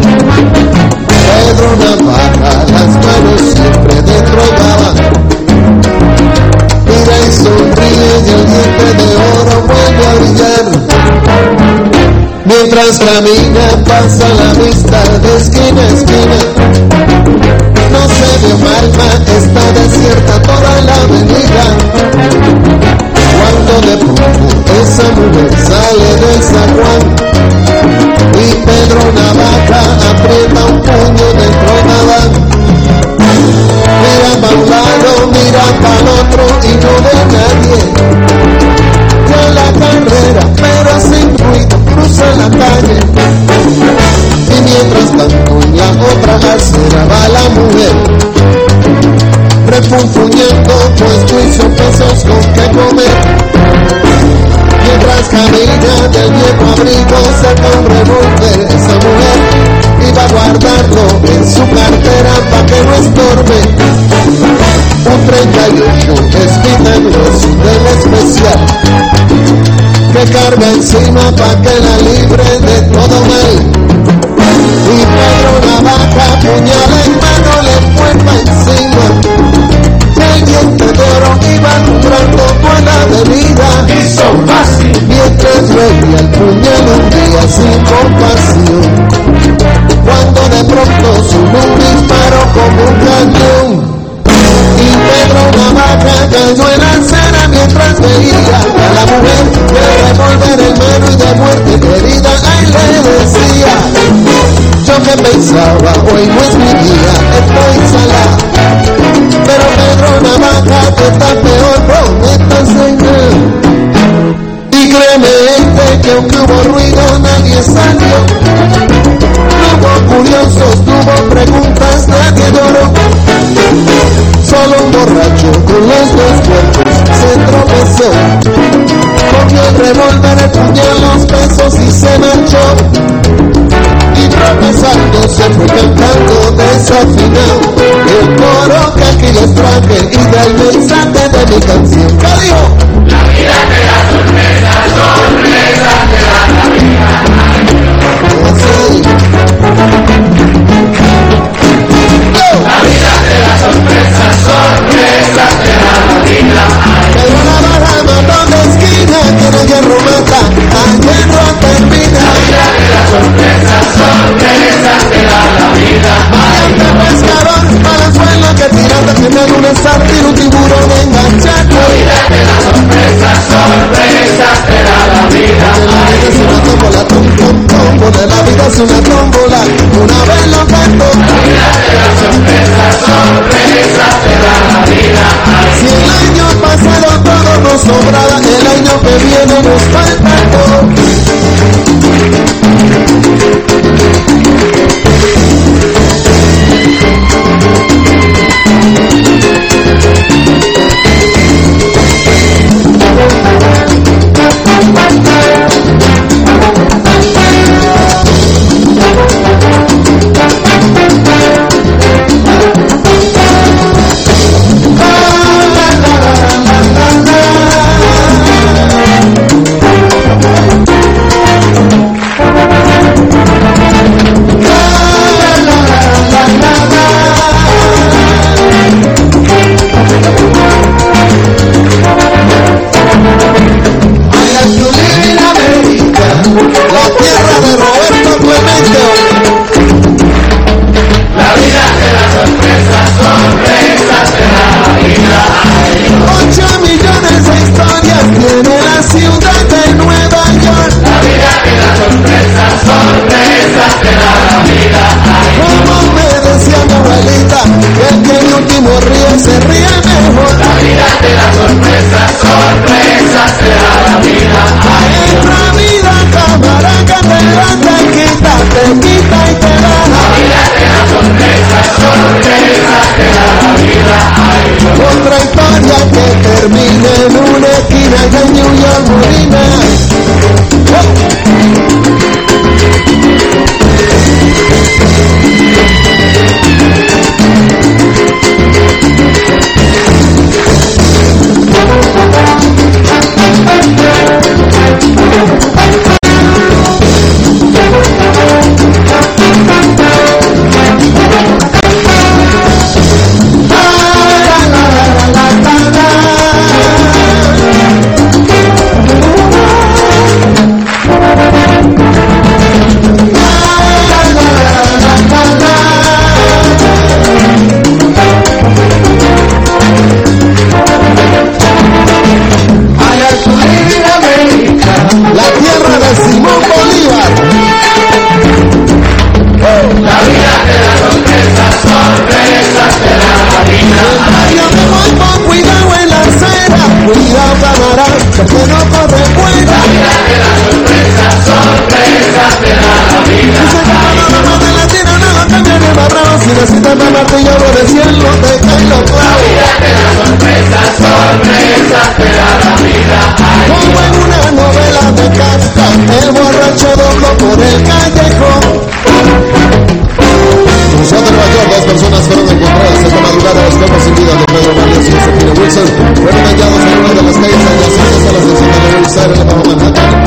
Pedro Navaja, las manos siempre dentro del gabán, mira y sonríe y el diente de oro vuelve a brillar. Mientras camina pasa la vista de esquina a esquina, no se ve un alma, está desierta toda la avenida. Cuando de pronto esa mujer sale del zaguán y Pedro Navaja aprieta un puño dentro del gabán. Mira pa' un lado, mira pa' el otro y no ve a nadie. Ya en la carrera, pero sin ruido, cruza la calle. Y mientras tanto en la otra acera va la mujer, refunfuñando pues hizo pesos con que comer. Mientras camina del viejo abrigo saca un revólver esa mujer y va a guardarlo en su cartera pa' que no estorbe. Un 38 espinanoso del especial que carga encima pa' que la libre de todo mal. Y Pedro Navaja, puñal en mano, le fue pa' encima. El diente de oro iba alumbrando toda la avenida, mientras reía el puñal un día sin compasión, cuando de pronto sonó un disparo como un cañón. Y Pedro Navaja cayó en la acera mientras veía a la mujer de revólver en mano y de muerte herida. Ahí le decía, yo que pensaba, hoy no es mi día, estoy salada. Pero Pedro Navaja te está peor con esta señal. Y créeme que aunque hubo ruido nadie salió, no hubo curiosos, no hubo preguntas, nadie lloró. Solo un borracho con los 2 cuerpos se tropezó, cogió el revólver, el puñal, los pesos y se marchó. Y tropezando se fue cantando desafinado el coro que aquí les traje y del mensaje de mi canción. ¿Qué dijo? La vida te da sorpresas, sorpresas te da la vida. Así. La vida te da sorpresas, sorpresas te da la vida. Pero la barra matón de esquina que no hierro mata, a hierro termina. La vida te da sorpresas, sorpresas te da la vida. Valiente pescador, balanzuelo que tirando tiene un estar y un tiburón enganchado. La vida te da sorpresas, sorpresas te da la vida. La vida es una tómbola, tómbola, la vida es una tómbola, una vez lo canto. La vida te da sorpresas, sorpresas te da la vida. Si el año pasado todo nos sobraba, el año que viene nos falta todo. se ríe mejor. La vida te da sorpresas, sorpresas te da la vida. Ay, en la vida, cámara, que te da, te quita y te da. La vida te da sorpresas, sorpresas te da la vida. Ay, otra historia que termina en una esquina de New York, Molina. La tierra de Simón Bolívar. la vida te da sorpresas, sorpresas te da la vida. Yo me voy con cuidado en la acera. Cuidado, camarada, que no corre fuera. La vida te da sorpresas, sorpresas te da la vida. Dice que cuando no mate la tira, no lo cambia ni más bravo. Si necesitas más martillo, lo de cielo, te caen los La clavos. vida te da sorpresas, sorpresas te da la vida. Ay, Como en una novela de Kafka, el borracho dobló por el callejón. En la ciudad de Nueva York, 2 personas fueron encontradas esta madrugada. Los cuerpos sin vida de Pedro Valdés y Josefina Wilson fueron hallados en una de las calles adyacentes a la estación de la Riverside en el Bajo Manhattan.